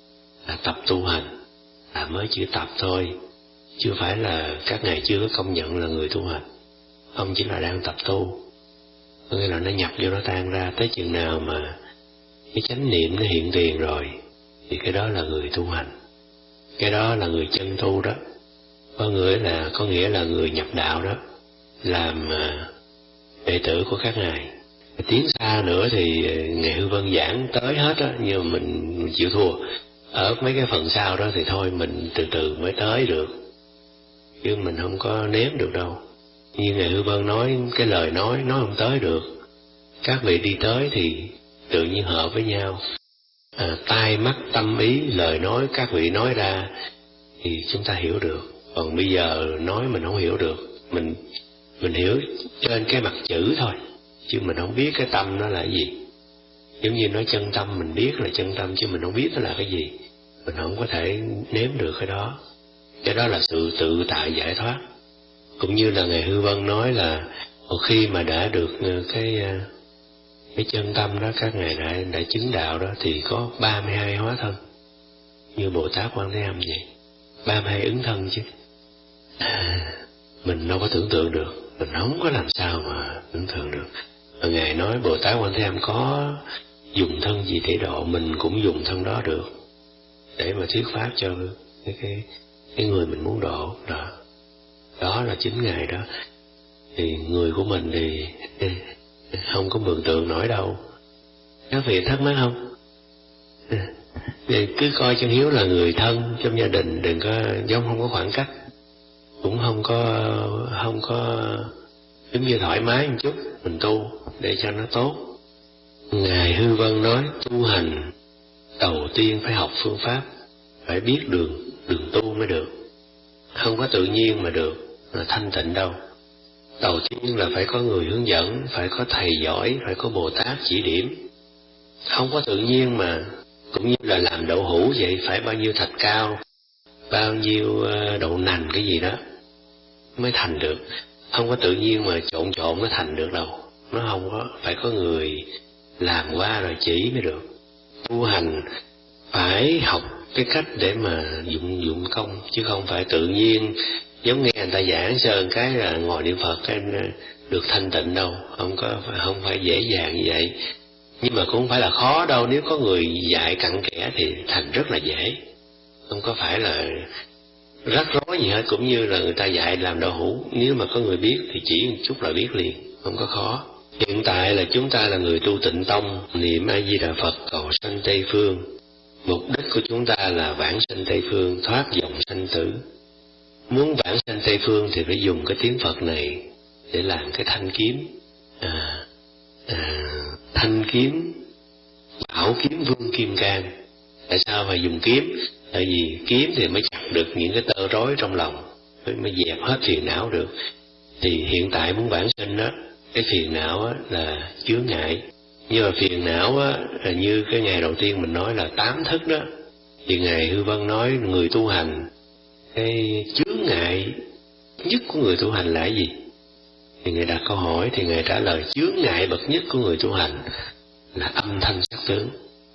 là tập tu hành, là mới chỉ tập thôi, chưa phải là các ngài chưa có công nhận là người tu hành. Ông chỉ là đang tập tu. có nghĩa là nó nhập vô nó tan ra. Tới chừng nào mà cái chánh niệm nó hiện tiền rồi thì cái đó là người tu hành, cái đó là người chân tu đó, có nghĩa là có nghĩa là người nhập đạo đó, làm đệ tử của các ngài. Tiến xa nữa thì ngài Hư Vân giảng tới hết á, nhưng mà mình, mình chịu thua. Ở mấy cái phần sau đó thì thôi mình từ từ mới tới được, chứ mình không có nếm được đâu. Như ngài Hư Vân nói, cái lời nói nói không tới được. Các vị đi tới thì tự nhiên hợp với nhau, à, tai mắt tâm ý lời nói các vị nói ra thì chúng ta hiểu được. Còn bây giờ nói mình không hiểu được, mình mình hiểu trên cái mặt chữ thôi, chứ mình không biết cái tâm nó là cái gì. Giống như nói chân tâm, mình biết là chân tâm chứ mình không biết nó là cái gì, mình không có thể nếm được cái đó. Cái đó là sự tự tại giải thoát. Cũng như là ngài Hư Vân nói là một khi mà đã được cái cái chân tâm đó, các ngài đã đã chứng đạo đó, thì có ba mươi hai hóa thân như Bồ Tát Quan Thế Âm vậy, ba mươi hai ứng thân chứ. À, mình đâu có tưởng tượng được, mình không có làm sao mà tưởng tượng được. Và ngài nói Bồ Tát Quan Thế Âm có dùng thân gì để độ, mình cũng dùng thân đó được để mà thuyết pháp cho cái cái cái người mình muốn độ đó. Đó là chính ngài đó. Thì người của mình thì không có mường tượng nổi đâu. Các vị thắc mắc không? Thì cứ coi Chân Hiếu là người thân trong gia đình, đừng có giống, không có khoảng cách, cũng không có không có giống như thoải mái một chút, mình tu để cho nó tốt. Ngài Hư Vân nói tu hành đầu tiên phải học phương pháp, phải biết đường đường tu mới được, không có tự nhiên mà được, là thanh tịnh đâu. Đầu tiên là phải có người hướng dẫn, phải có thầy giỏi, phải có Bồ Tát chỉ điểm. Không có tự nhiên mà, cũng như là làm đậu hũ vậy, phải bao nhiêu thạch cao, bao nhiêu đậu nành cái gì đó mới thành được. Không có tự nhiên mà trộn trộn nó thành được đâu. Nó không có, phải có người làm qua rồi chỉ mới được. Tu hành phải học cái cách để mà dụng dụng công, chứ không phải tự nhiên giống nghe người ta giảng sơn cái là ngồi niệm Phật cái được thanh tịnh đâu. Không có, không phải dễ dàng như vậy. Nhưng mà cũng không phải là khó đâu, nếu có người dạy cặn kẽ thì thành rất là dễ, không có phải là rắc rối gì hết. Cũng như là người ta dạy làm đậu hũ, nếu mà có người biết thì chỉ một chút là biết liền, không có khó. Hiện tại là chúng ta là người tu Tịnh Tông, niệm A Di Đà Phật cầu sanh Tây Phương. Mục đích của chúng ta là vãng sanh Tây Phương, thoát dòng sanh tử. Muốn vãng sanh Tây Phương thì phải dùng cái tiếng Phật này để làm cái thanh kiếm. À, à, thanh kiếm, bảo kiếm vương kim cang. Tại sao phải dùng kiếm? Tại vì kiếm thì mới chặt được những cái tơ rối trong lòng, mới, mới dẹp hết phiền não được. Thì hiện tại muốn vãng sinh đó, cái phiền não á, là chướng ngại. Nhưng mà phiền não á, là như cái ngày đầu tiên mình nói là tám thức đó. Thì ngài Hư Vân nói người tu hành, cái chướng ngại nhất của người tu hành là cái gì? Thì ngài đặt câu hỏi thì ngài trả lời chướng ngại bậc nhất của người tu hành là âm thanh sắc tướng,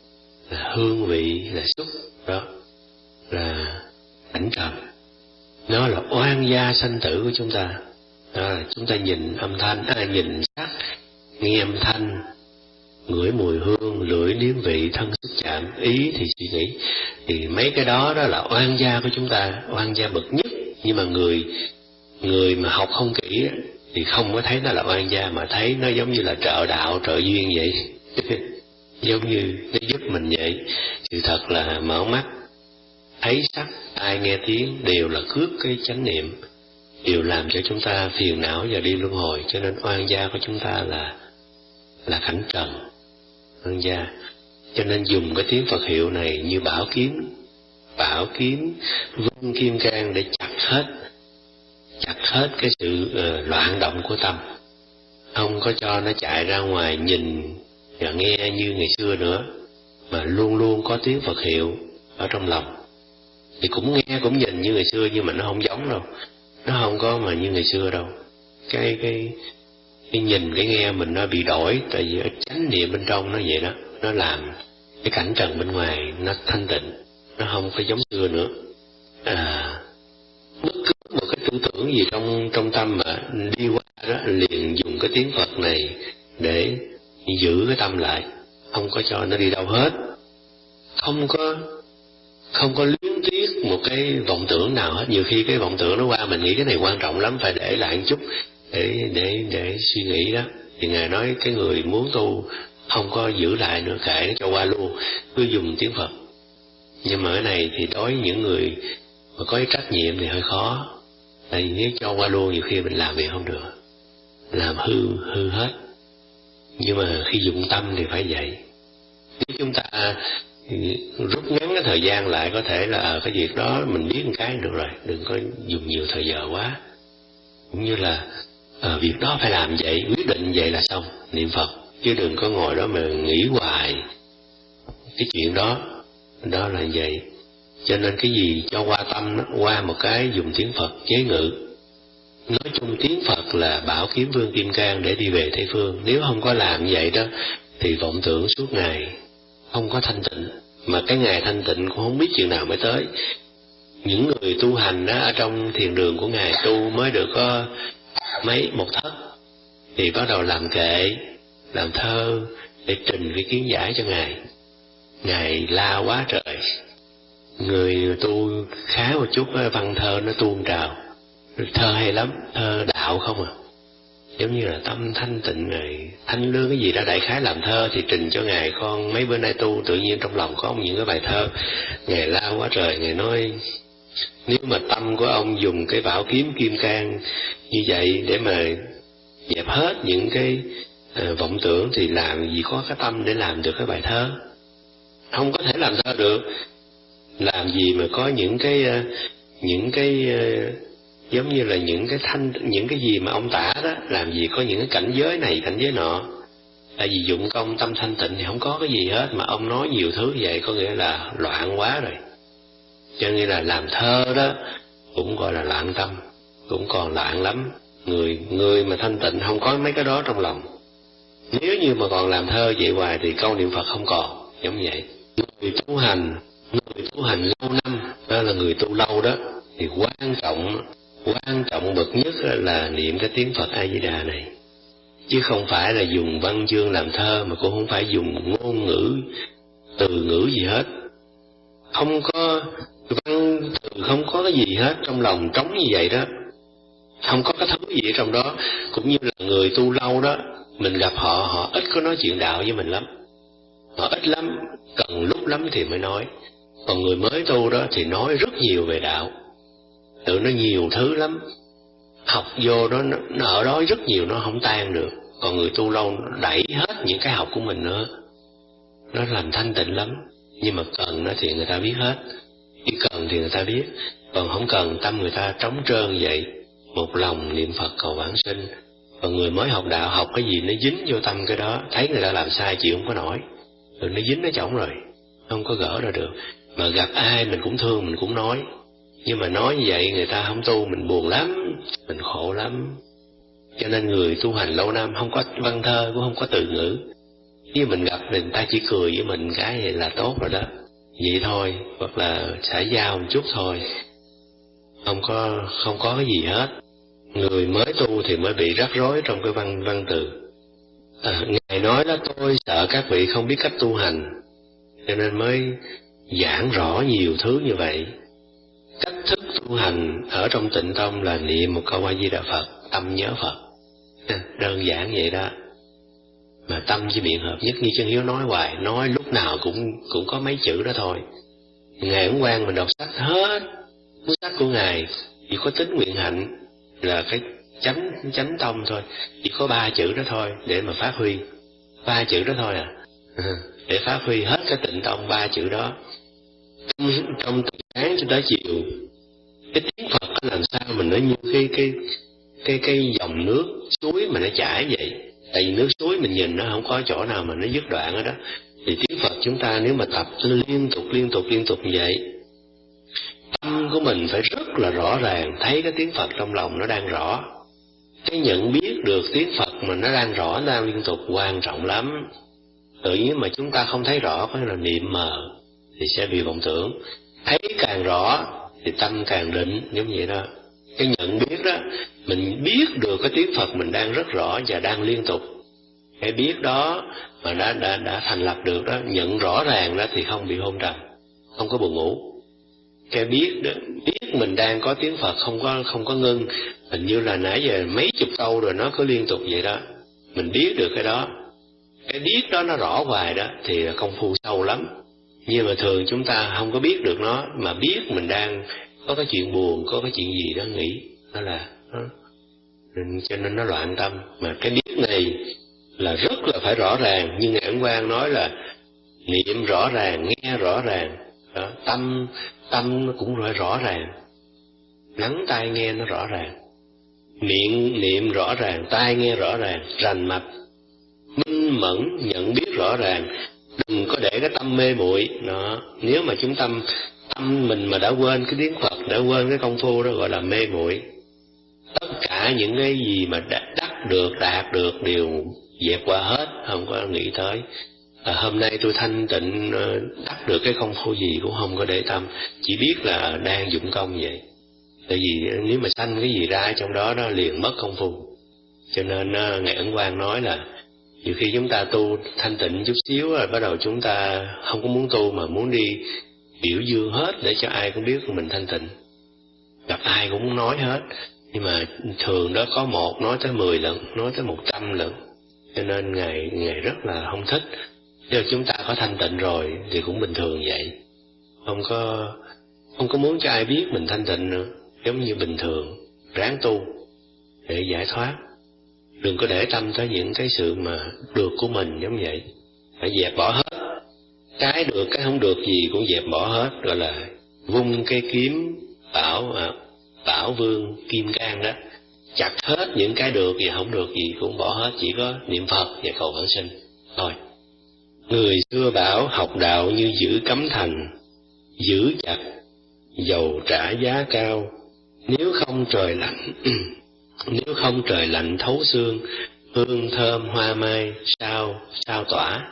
là hương vị, là xúc, đó là cảnh trần. Nó là oan gia sanh tử của chúng ta. Đó là chúng ta nhìn âm thanh, à, nhìn sắc, nghe âm thanh, ngửi mùi hương, lưỡi nếm vị, thân xúc chạm, ý thì suy nghĩ. Thì mấy cái đó đó là oan gia của chúng ta, oan gia bậc nhất. Nhưng mà người người mà học không kỹ thì không có thấy nó là oan gia, mà thấy nó giống như là trợ đạo, trợ duyên vậy. Giống như nó giúp mình vậy. Sự thật là mở mắt, thấy sắc, tai nghe tiếng đều là cướp cái chánh niệm, đều làm cho chúng ta phiền não và đi luân hồi. Cho nên oan gia của chúng ta là là cảnh trần, oan gia. Cho nên dùng cái tiếng Phật hiệu này như bảo kiếm, bảo kiếm vương kim cang để chặt hết, chặt hết cái sự uh, loạn động của tâm, không có cho nó chạy ra ngoài nhìn và nghe như ngày xưa nữa, mà luôn luôn có tiếng Phật hiệu ở trong lòng. Thì cũng nghe cũng nhìn như ngày xưa, nhưng mà nó không giống đâu, nó không có mà như ngày xưa đâu. Cái cái cái nhìn cái nghe mình nó bị đổi, tại vì chánh niệm bên trong nó vậy đó, nó làm cái cảnh trần bên ngoài nó thanh tịnh, nó không có giống xưa nữa. À, bất cứ một cái tư tưởng gì trong trong tâm mà đi qua đó liền dùng cái tiếng Phật này để giữ cái tâm lại, không có cho nó đi đâu hết, không có không có luyến tiếc một cái vọng tưởng nào hết. Nhiều khi cái vọng tưởng nó qua mình nghĩ cái này quan trọng lắm, phải để lại một chút để để để suy nghĩ đó. Thì Ngài nói cái người muốn tu không có giữ lại nữa, kệ nó cho qua luôn, cứ dùng tiếng Phật. Nhưng mà cái này thì đối với những người mà có cái trách nhiệm thì hơi khó, tại vì nếu cho qua luôn nhiều khi mình làm việc không được, làm hư hư hết. Nhưng mà khi dụng tâm thì phải vậy. Nếu chúng ta rút ngắn cái thời gian lại, có thể là ở cái việc đó mình biết một cái được rồi, đừng có dùng nhiều thời giờ quá. Cũng như là à, việc đó phải làm vậy, quyết định vậy là xong, niệm Phật, chứ đừng có ngồi đó mà nghĩ hoài cái chuyện đó. Đó là vậy. Cho nên cái gì cho qua tâm đó, qua một cái dùng tiếng Phật chế ngự. Nói chung tiếng Phật là bảo kiếm vương kim cang để đi về Tây Phương. Nếu không có làm vậy đó thì vọng tưởng suốt ngày không có thanh tịnh, mà cái ngày thanh tịnh cũng không biết chừng nào mới tới. Những người tu hành đó ở trong thiền đường của Ngài tu mới được có mấy một thất, thì bắt đầu làm kệ, làm thơ để trình cái kiến giải cho Ngài. Ngài la quá trời, người tu khá một chút văn thơ nó tuôn trào, thơ hay lắm, thơ đạo không à, giống như là tâm thanh tịnh này, thanh lương cái gì đó, đại khái làm thơ thì trình cho Ngài. Con mấy bữa nay tu tự nhiên trong lòng có những cái bài thơ. Ngài la quá trời, Ngài nói nếu mà tâm của ông dùng cái bảo kiếm kim cang như vậy để mà dẹp hết những cái uh, vọng tưởng thì làm gì có cái tâm để làm được cái bài thơ. Không có thể làm thơ được. Làm gì mà có những cái uh, những cái uh, giống như là những cái thanh, những cái gì mà ông tả đó, làm gì có những cái cảnh giới này cảnh giới nọ. Tại vì dụng công tâm thanh tịnh thì không có cái gì hết, mà ông nói nhiều thứ vậy có nghĩa là loạn quá rồi. Cho nên là làm thơ đó cũng gọi là loạn tâm, cũng còn loạn lắm. Người người mà thanh tịnh không có mấy cái đó trong lòng. Nếu như mà còn làm thơ vậy hoài thì câu niệm Phật không còn, giống vậy. Người tu hành, người tu hành lâu năm, đó là người tu lâu đó, thì quan trọng quan trọng bậc nhất là niệm cái tiếng Phật A Di Đà này, chứ không phải là dùng văn chương làm thơ, mà cũng không phải dùng ngôn ngữ từ ngữ gì hết, không có văn từ, không có cái gì hết, trong lòng trống như vậy đó, không có cái thứ gì ở trong đó. Cũng như là người tu lâu đó, mình gặp họ, họ ít có nói chuyện đạo với mình lắm, họ ít lắm, cần lúc lắm thì mới nói. Còn người mới tu đó thì nói rất nhiều về đạo, tự nó nhiều thứ lắm, học vô đó nó, nó ở đó rất nhiều, nó không tan được. Còn người tu lâu nó đẩy hết những cái học của mình nữa, nó làm thanh tịnh lắm. Nhưng mà cần nó thì người ta biết hết, chỉ cần thì người ta biết, còn không cần tâm người ta trống trơn vậy, một lòng niệm Phật cầu vãng sinh. Còn người mới học đạo, học cái gì nó dính vô tâm cái đó, thấy người ta làm sai chịu không có nổi, rồi nó dính nó chổng rồi, không có gỡ ra được. Mà gặp ai mình cũng thương, mình cũng nói, nhưng mà nói như vậy người ta không tu, mình buồn lắm, mình khổ lắm. Cho nên người tu hành lâu năm không có văn thơ, cũng không có từ ngữ. Nếu mình gặp người ta chỉ cười với mình cái vậy là tốt rồi đó, vậy thôi, hoặc là xã giao một chút thôi, không có không có cái gì hết. Người mới tu thì mới bị rắc rối trong cái văn văn từ. À, Ngài nói đó, tôi sợ các vị không biết cách tu hành, cho nên mới giảng rõ nhiều thứ như vậy. Cách thức tu hành ở trong Tịnh Tông là niệm một câu A Di Đà Phật, tâm nhớ Phật, đơn giản vậy đó. Mà tâm với miệng hợp nhất, như Chân Hiếu nói hoài, nói lúc nào cũng cũng có mấy chữ đó thôi. Ngài Ấn Quang mình đọc sách hết, cuốn sách của Ngài chỉ có tính nguyện hạnh là cái chánh chánh tông thôi, chỉ có ba chữ đó thôi để mà phát huy, ba chữ đó thôi à, để phát huy hết cái Tịnh Tông ba chữ đó. Trong, trong từ sáng cho tới chiều, cái tiếng Phật làm sao mình nó như cái cái cái cái dòng nước suối mà nó chảy vậy. Tại vì nước suối mình nhìn nó không có chỗ nào mà nó dứt đoạn ở đó, thì tiếng Phật chúng ta nếu mà tập liên tục liên tục liên tục như vậy, tâm của mình phải rất là rõ ràng, thấy cái tiếng Phật trong lòng nó đang rõ. Cái nhận biết được tiếng Phật mà nó đang rõ, nó đang liên tục quan trọng lắm. Tự nhiên mà chúng ta không thấy rõ, có nghĩa là niệm mờ thì sẽ bị vọng tưởng. Thấy càng rõ thì tâm càng định, giống vậy đó. Cái nhận biết đó, mình biết được cái tiếng Phật mình đang rất rõ và đang liên tục, Cái biết đó mà đã đã đã thành lập được đó, nhận rõ ràng đó thì không bị hôn trầm, không có buồn ngủ. Cái biết đó, biết mình đang có tiếng Phật không có không có ngưng, hình như là nãy giờ mấy chục câu rồi nó cứ liên tục vậy đó. Mình biết được cái đó, cái biết đó nó rõ hoài đó thì công phu sâu lắm. Nhưng mà thường chúng ta không có biết được nó, mà biết mình đang có cái chuyện buồn, có cái chuyện gì đó nghĩ, đó là đó. Cho nên nó loạn tâm. Mà cái biết này là rất là phải rõ ràng, như Ngài Ấn Quang nói là niệm rõ ràng, nghe rõ ràng đó. Tâm tâm nó cũng phải rõ ràng, lắng tai nghe nó rõ ràng, miệng niệm rõ ràng, tai nghe rõ ràng, rành mạch, minh mẫn, nhận biết rõ ràng. Đừng có để cái tâm mê muội đó. Nếu mà chúng tâm tâm mình mà đã quên cái tiếng Phật, đã quên cái công phu đó, gọi là mê muội. Tất cả những cái gì mà đã đắc được, đạt được đều dẹp qua hết, không có nghĩ tới. À, hôm nay tôi thanh tịnh đắc được cái công phu gì cũng không có để tâm, chỉ biết là đang dụng công vậy. Tại vì nếu mà sanh cái gì ra trong đó đó liền mất công phu. Cho nên Ngài Ấn Quang nói là nhiều khi chúng ta tu thanh tịnh chút xíu rồi bắt đầu chúng ta không có muốn tu mà muốn đi biểu dương hết để cho ai cũng biết mình thanh tịnh. Gặp ai cũng muốn nói hết, nhưng mà thường đó có một nói tới mười lần, nói tới một trăm lần. Cho nên Ngài Ngài rất là không thích. Nếu chúng ta có thanh tịnh rồi thì cũng bình thường vậy, không có không có muốn cho ai biết mình thanh tịnh nữa, giống như bình thường ráng tu để giải thoát. Đừng có để tâm tới những cái sự mà được của mình giống vậy, phải dẹp bỏ hết. Cái được cái không được gì cũng dẹp bỏ hết, gọi là vung cây kiếm bảo à, bảo vương kim cang đó, chặt hết những cái được và không được gì cũng bỏ hết, chỉ có niệm Phật và cầu vãng sinh thôi. Người xưa bảo học đạo như giữ cấm thành, giữ chặt dầu trả giá cao. Nếu không trời lạnh nếu không trời lạnh thấu xương, hương thơm hoa mai sao sao tỏa.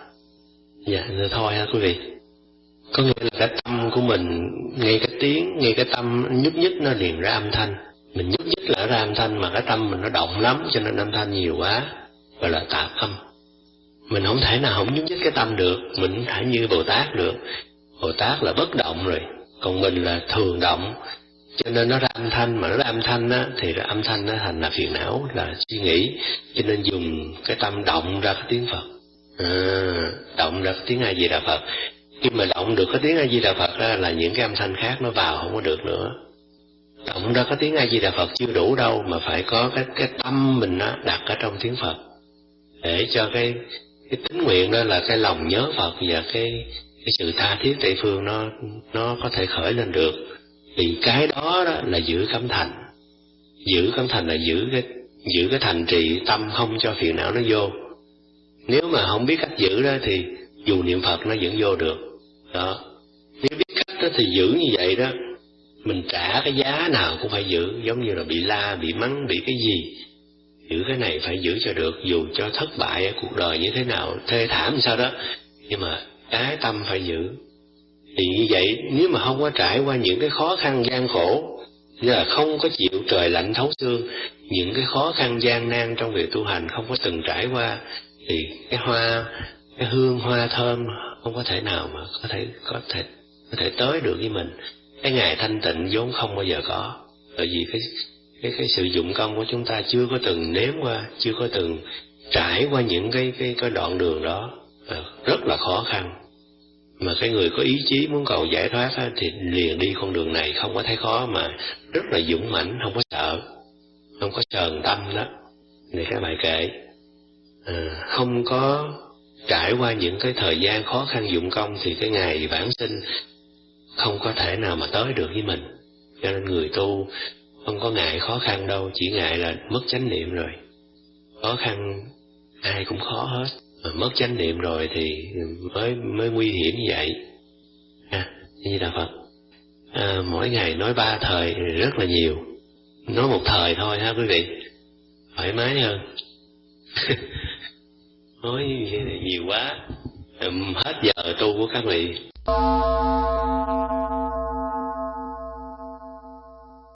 Dạ thôi ha quý vị. Có nghĩa là cái tâm của mình, ngay cái tiếng, ngay cái tâm nhúc nhích nó liền ra âm thanh. Mình nhúc nhích là ra âm thanh, mà cái tâm mình nó động lắm cho nên âm thanh nhiều quá, gọi là tạp âm. Mình không thể nào không nhúc nhích cái tâm được, mình không thể như Bồ Tát được. Bồ Tát là bất động rồi, còn mình là thường động, cho nên nó ra âm thanh. Mà nó ra âm thanh á, thì ra âm thanh nó thành là phiền não, là suy nghĩ, cho nên dùng cái tâm động ra cái tiếng Phật, à, động ra cái tiếng A Di Đà Phật. Khi mà động được cái tiếng A Di Đà Phật á, là những cái âm thanh khác nó vào không có được nữa. Động ra cái tiếng A Di Đà Phật chưa đủ đâu, mà phải có cái cái tâm mình á đặt ở trong tiếng Phật, để cho cái cái tính nguyện đó là cái lòng nhớ Phật và cái cái sự tha thiết tây phương nó nó có thể khởi lên được. Thì cái đó đó là giữ cấm thành. Giữ cấm thành là giữ cái giữ cái thành trì tâm, không cho phiền não nó vô. Nếu mà không biết cách giữ đó thì dù niệm Phật nó vẫn vô được đó. Nếu biết cách đó thì giữ như vậy đó, mình trả cái giá nào cũng phải giữ. Giống như là bị la, bị mắng, bị cái gì, giữ cái này phải giữ cho được, dù cho thất bại ở cuộc đời như thế nào, thê thảm sao đó, nhưng mà cái tâm phải giữ. Thì như vậy, nếu mà không có trải qua những cái khó khăn gian khổ, như là không có chịu trời lạnh thấu xương, những cái khó khăn gian nan trong việc tu hành không có từng trải qua, thì cái hoa, cái hương hoa thơm không có thể nào mà có thể có thể có thể tới được với mình. Cái ngày thanh tịnh vốn không bao giờ có, bởi vì cái cái cái sự dụng công của chúng ta chưa có từng nếm qua, chưa có từng trải qua những cái cái cái đoạn đường đó, rất là khó khăn. Mà cái người có ý chí muốn cầu giải thoát á, thì liền đi con đường này, không có thấy khó, mà rất là dũng mãnh, không có sợ, không có sờn tâm đó. Này các bài kệ, à, không có trải qua những cái thời gian khó khăn dụng công thì cái ngày vãng sinh không có thể nào mà tới được với mình. Cho nên người tu không có ngại khó khăn đâu, chỉ ngại là mất chánh niệm rồi. Khó khăn ai cũng khó hết, mà mất chánh niệm rồi thì mới mới nguy hiểm như vậy. À, như là Phật. À, mỗi ngày nói ba thời rất là nhiều, nói một thời thôi ha quý vị, thoải mái hơn. Nói nhiều quá, hết giờ tu của các vị.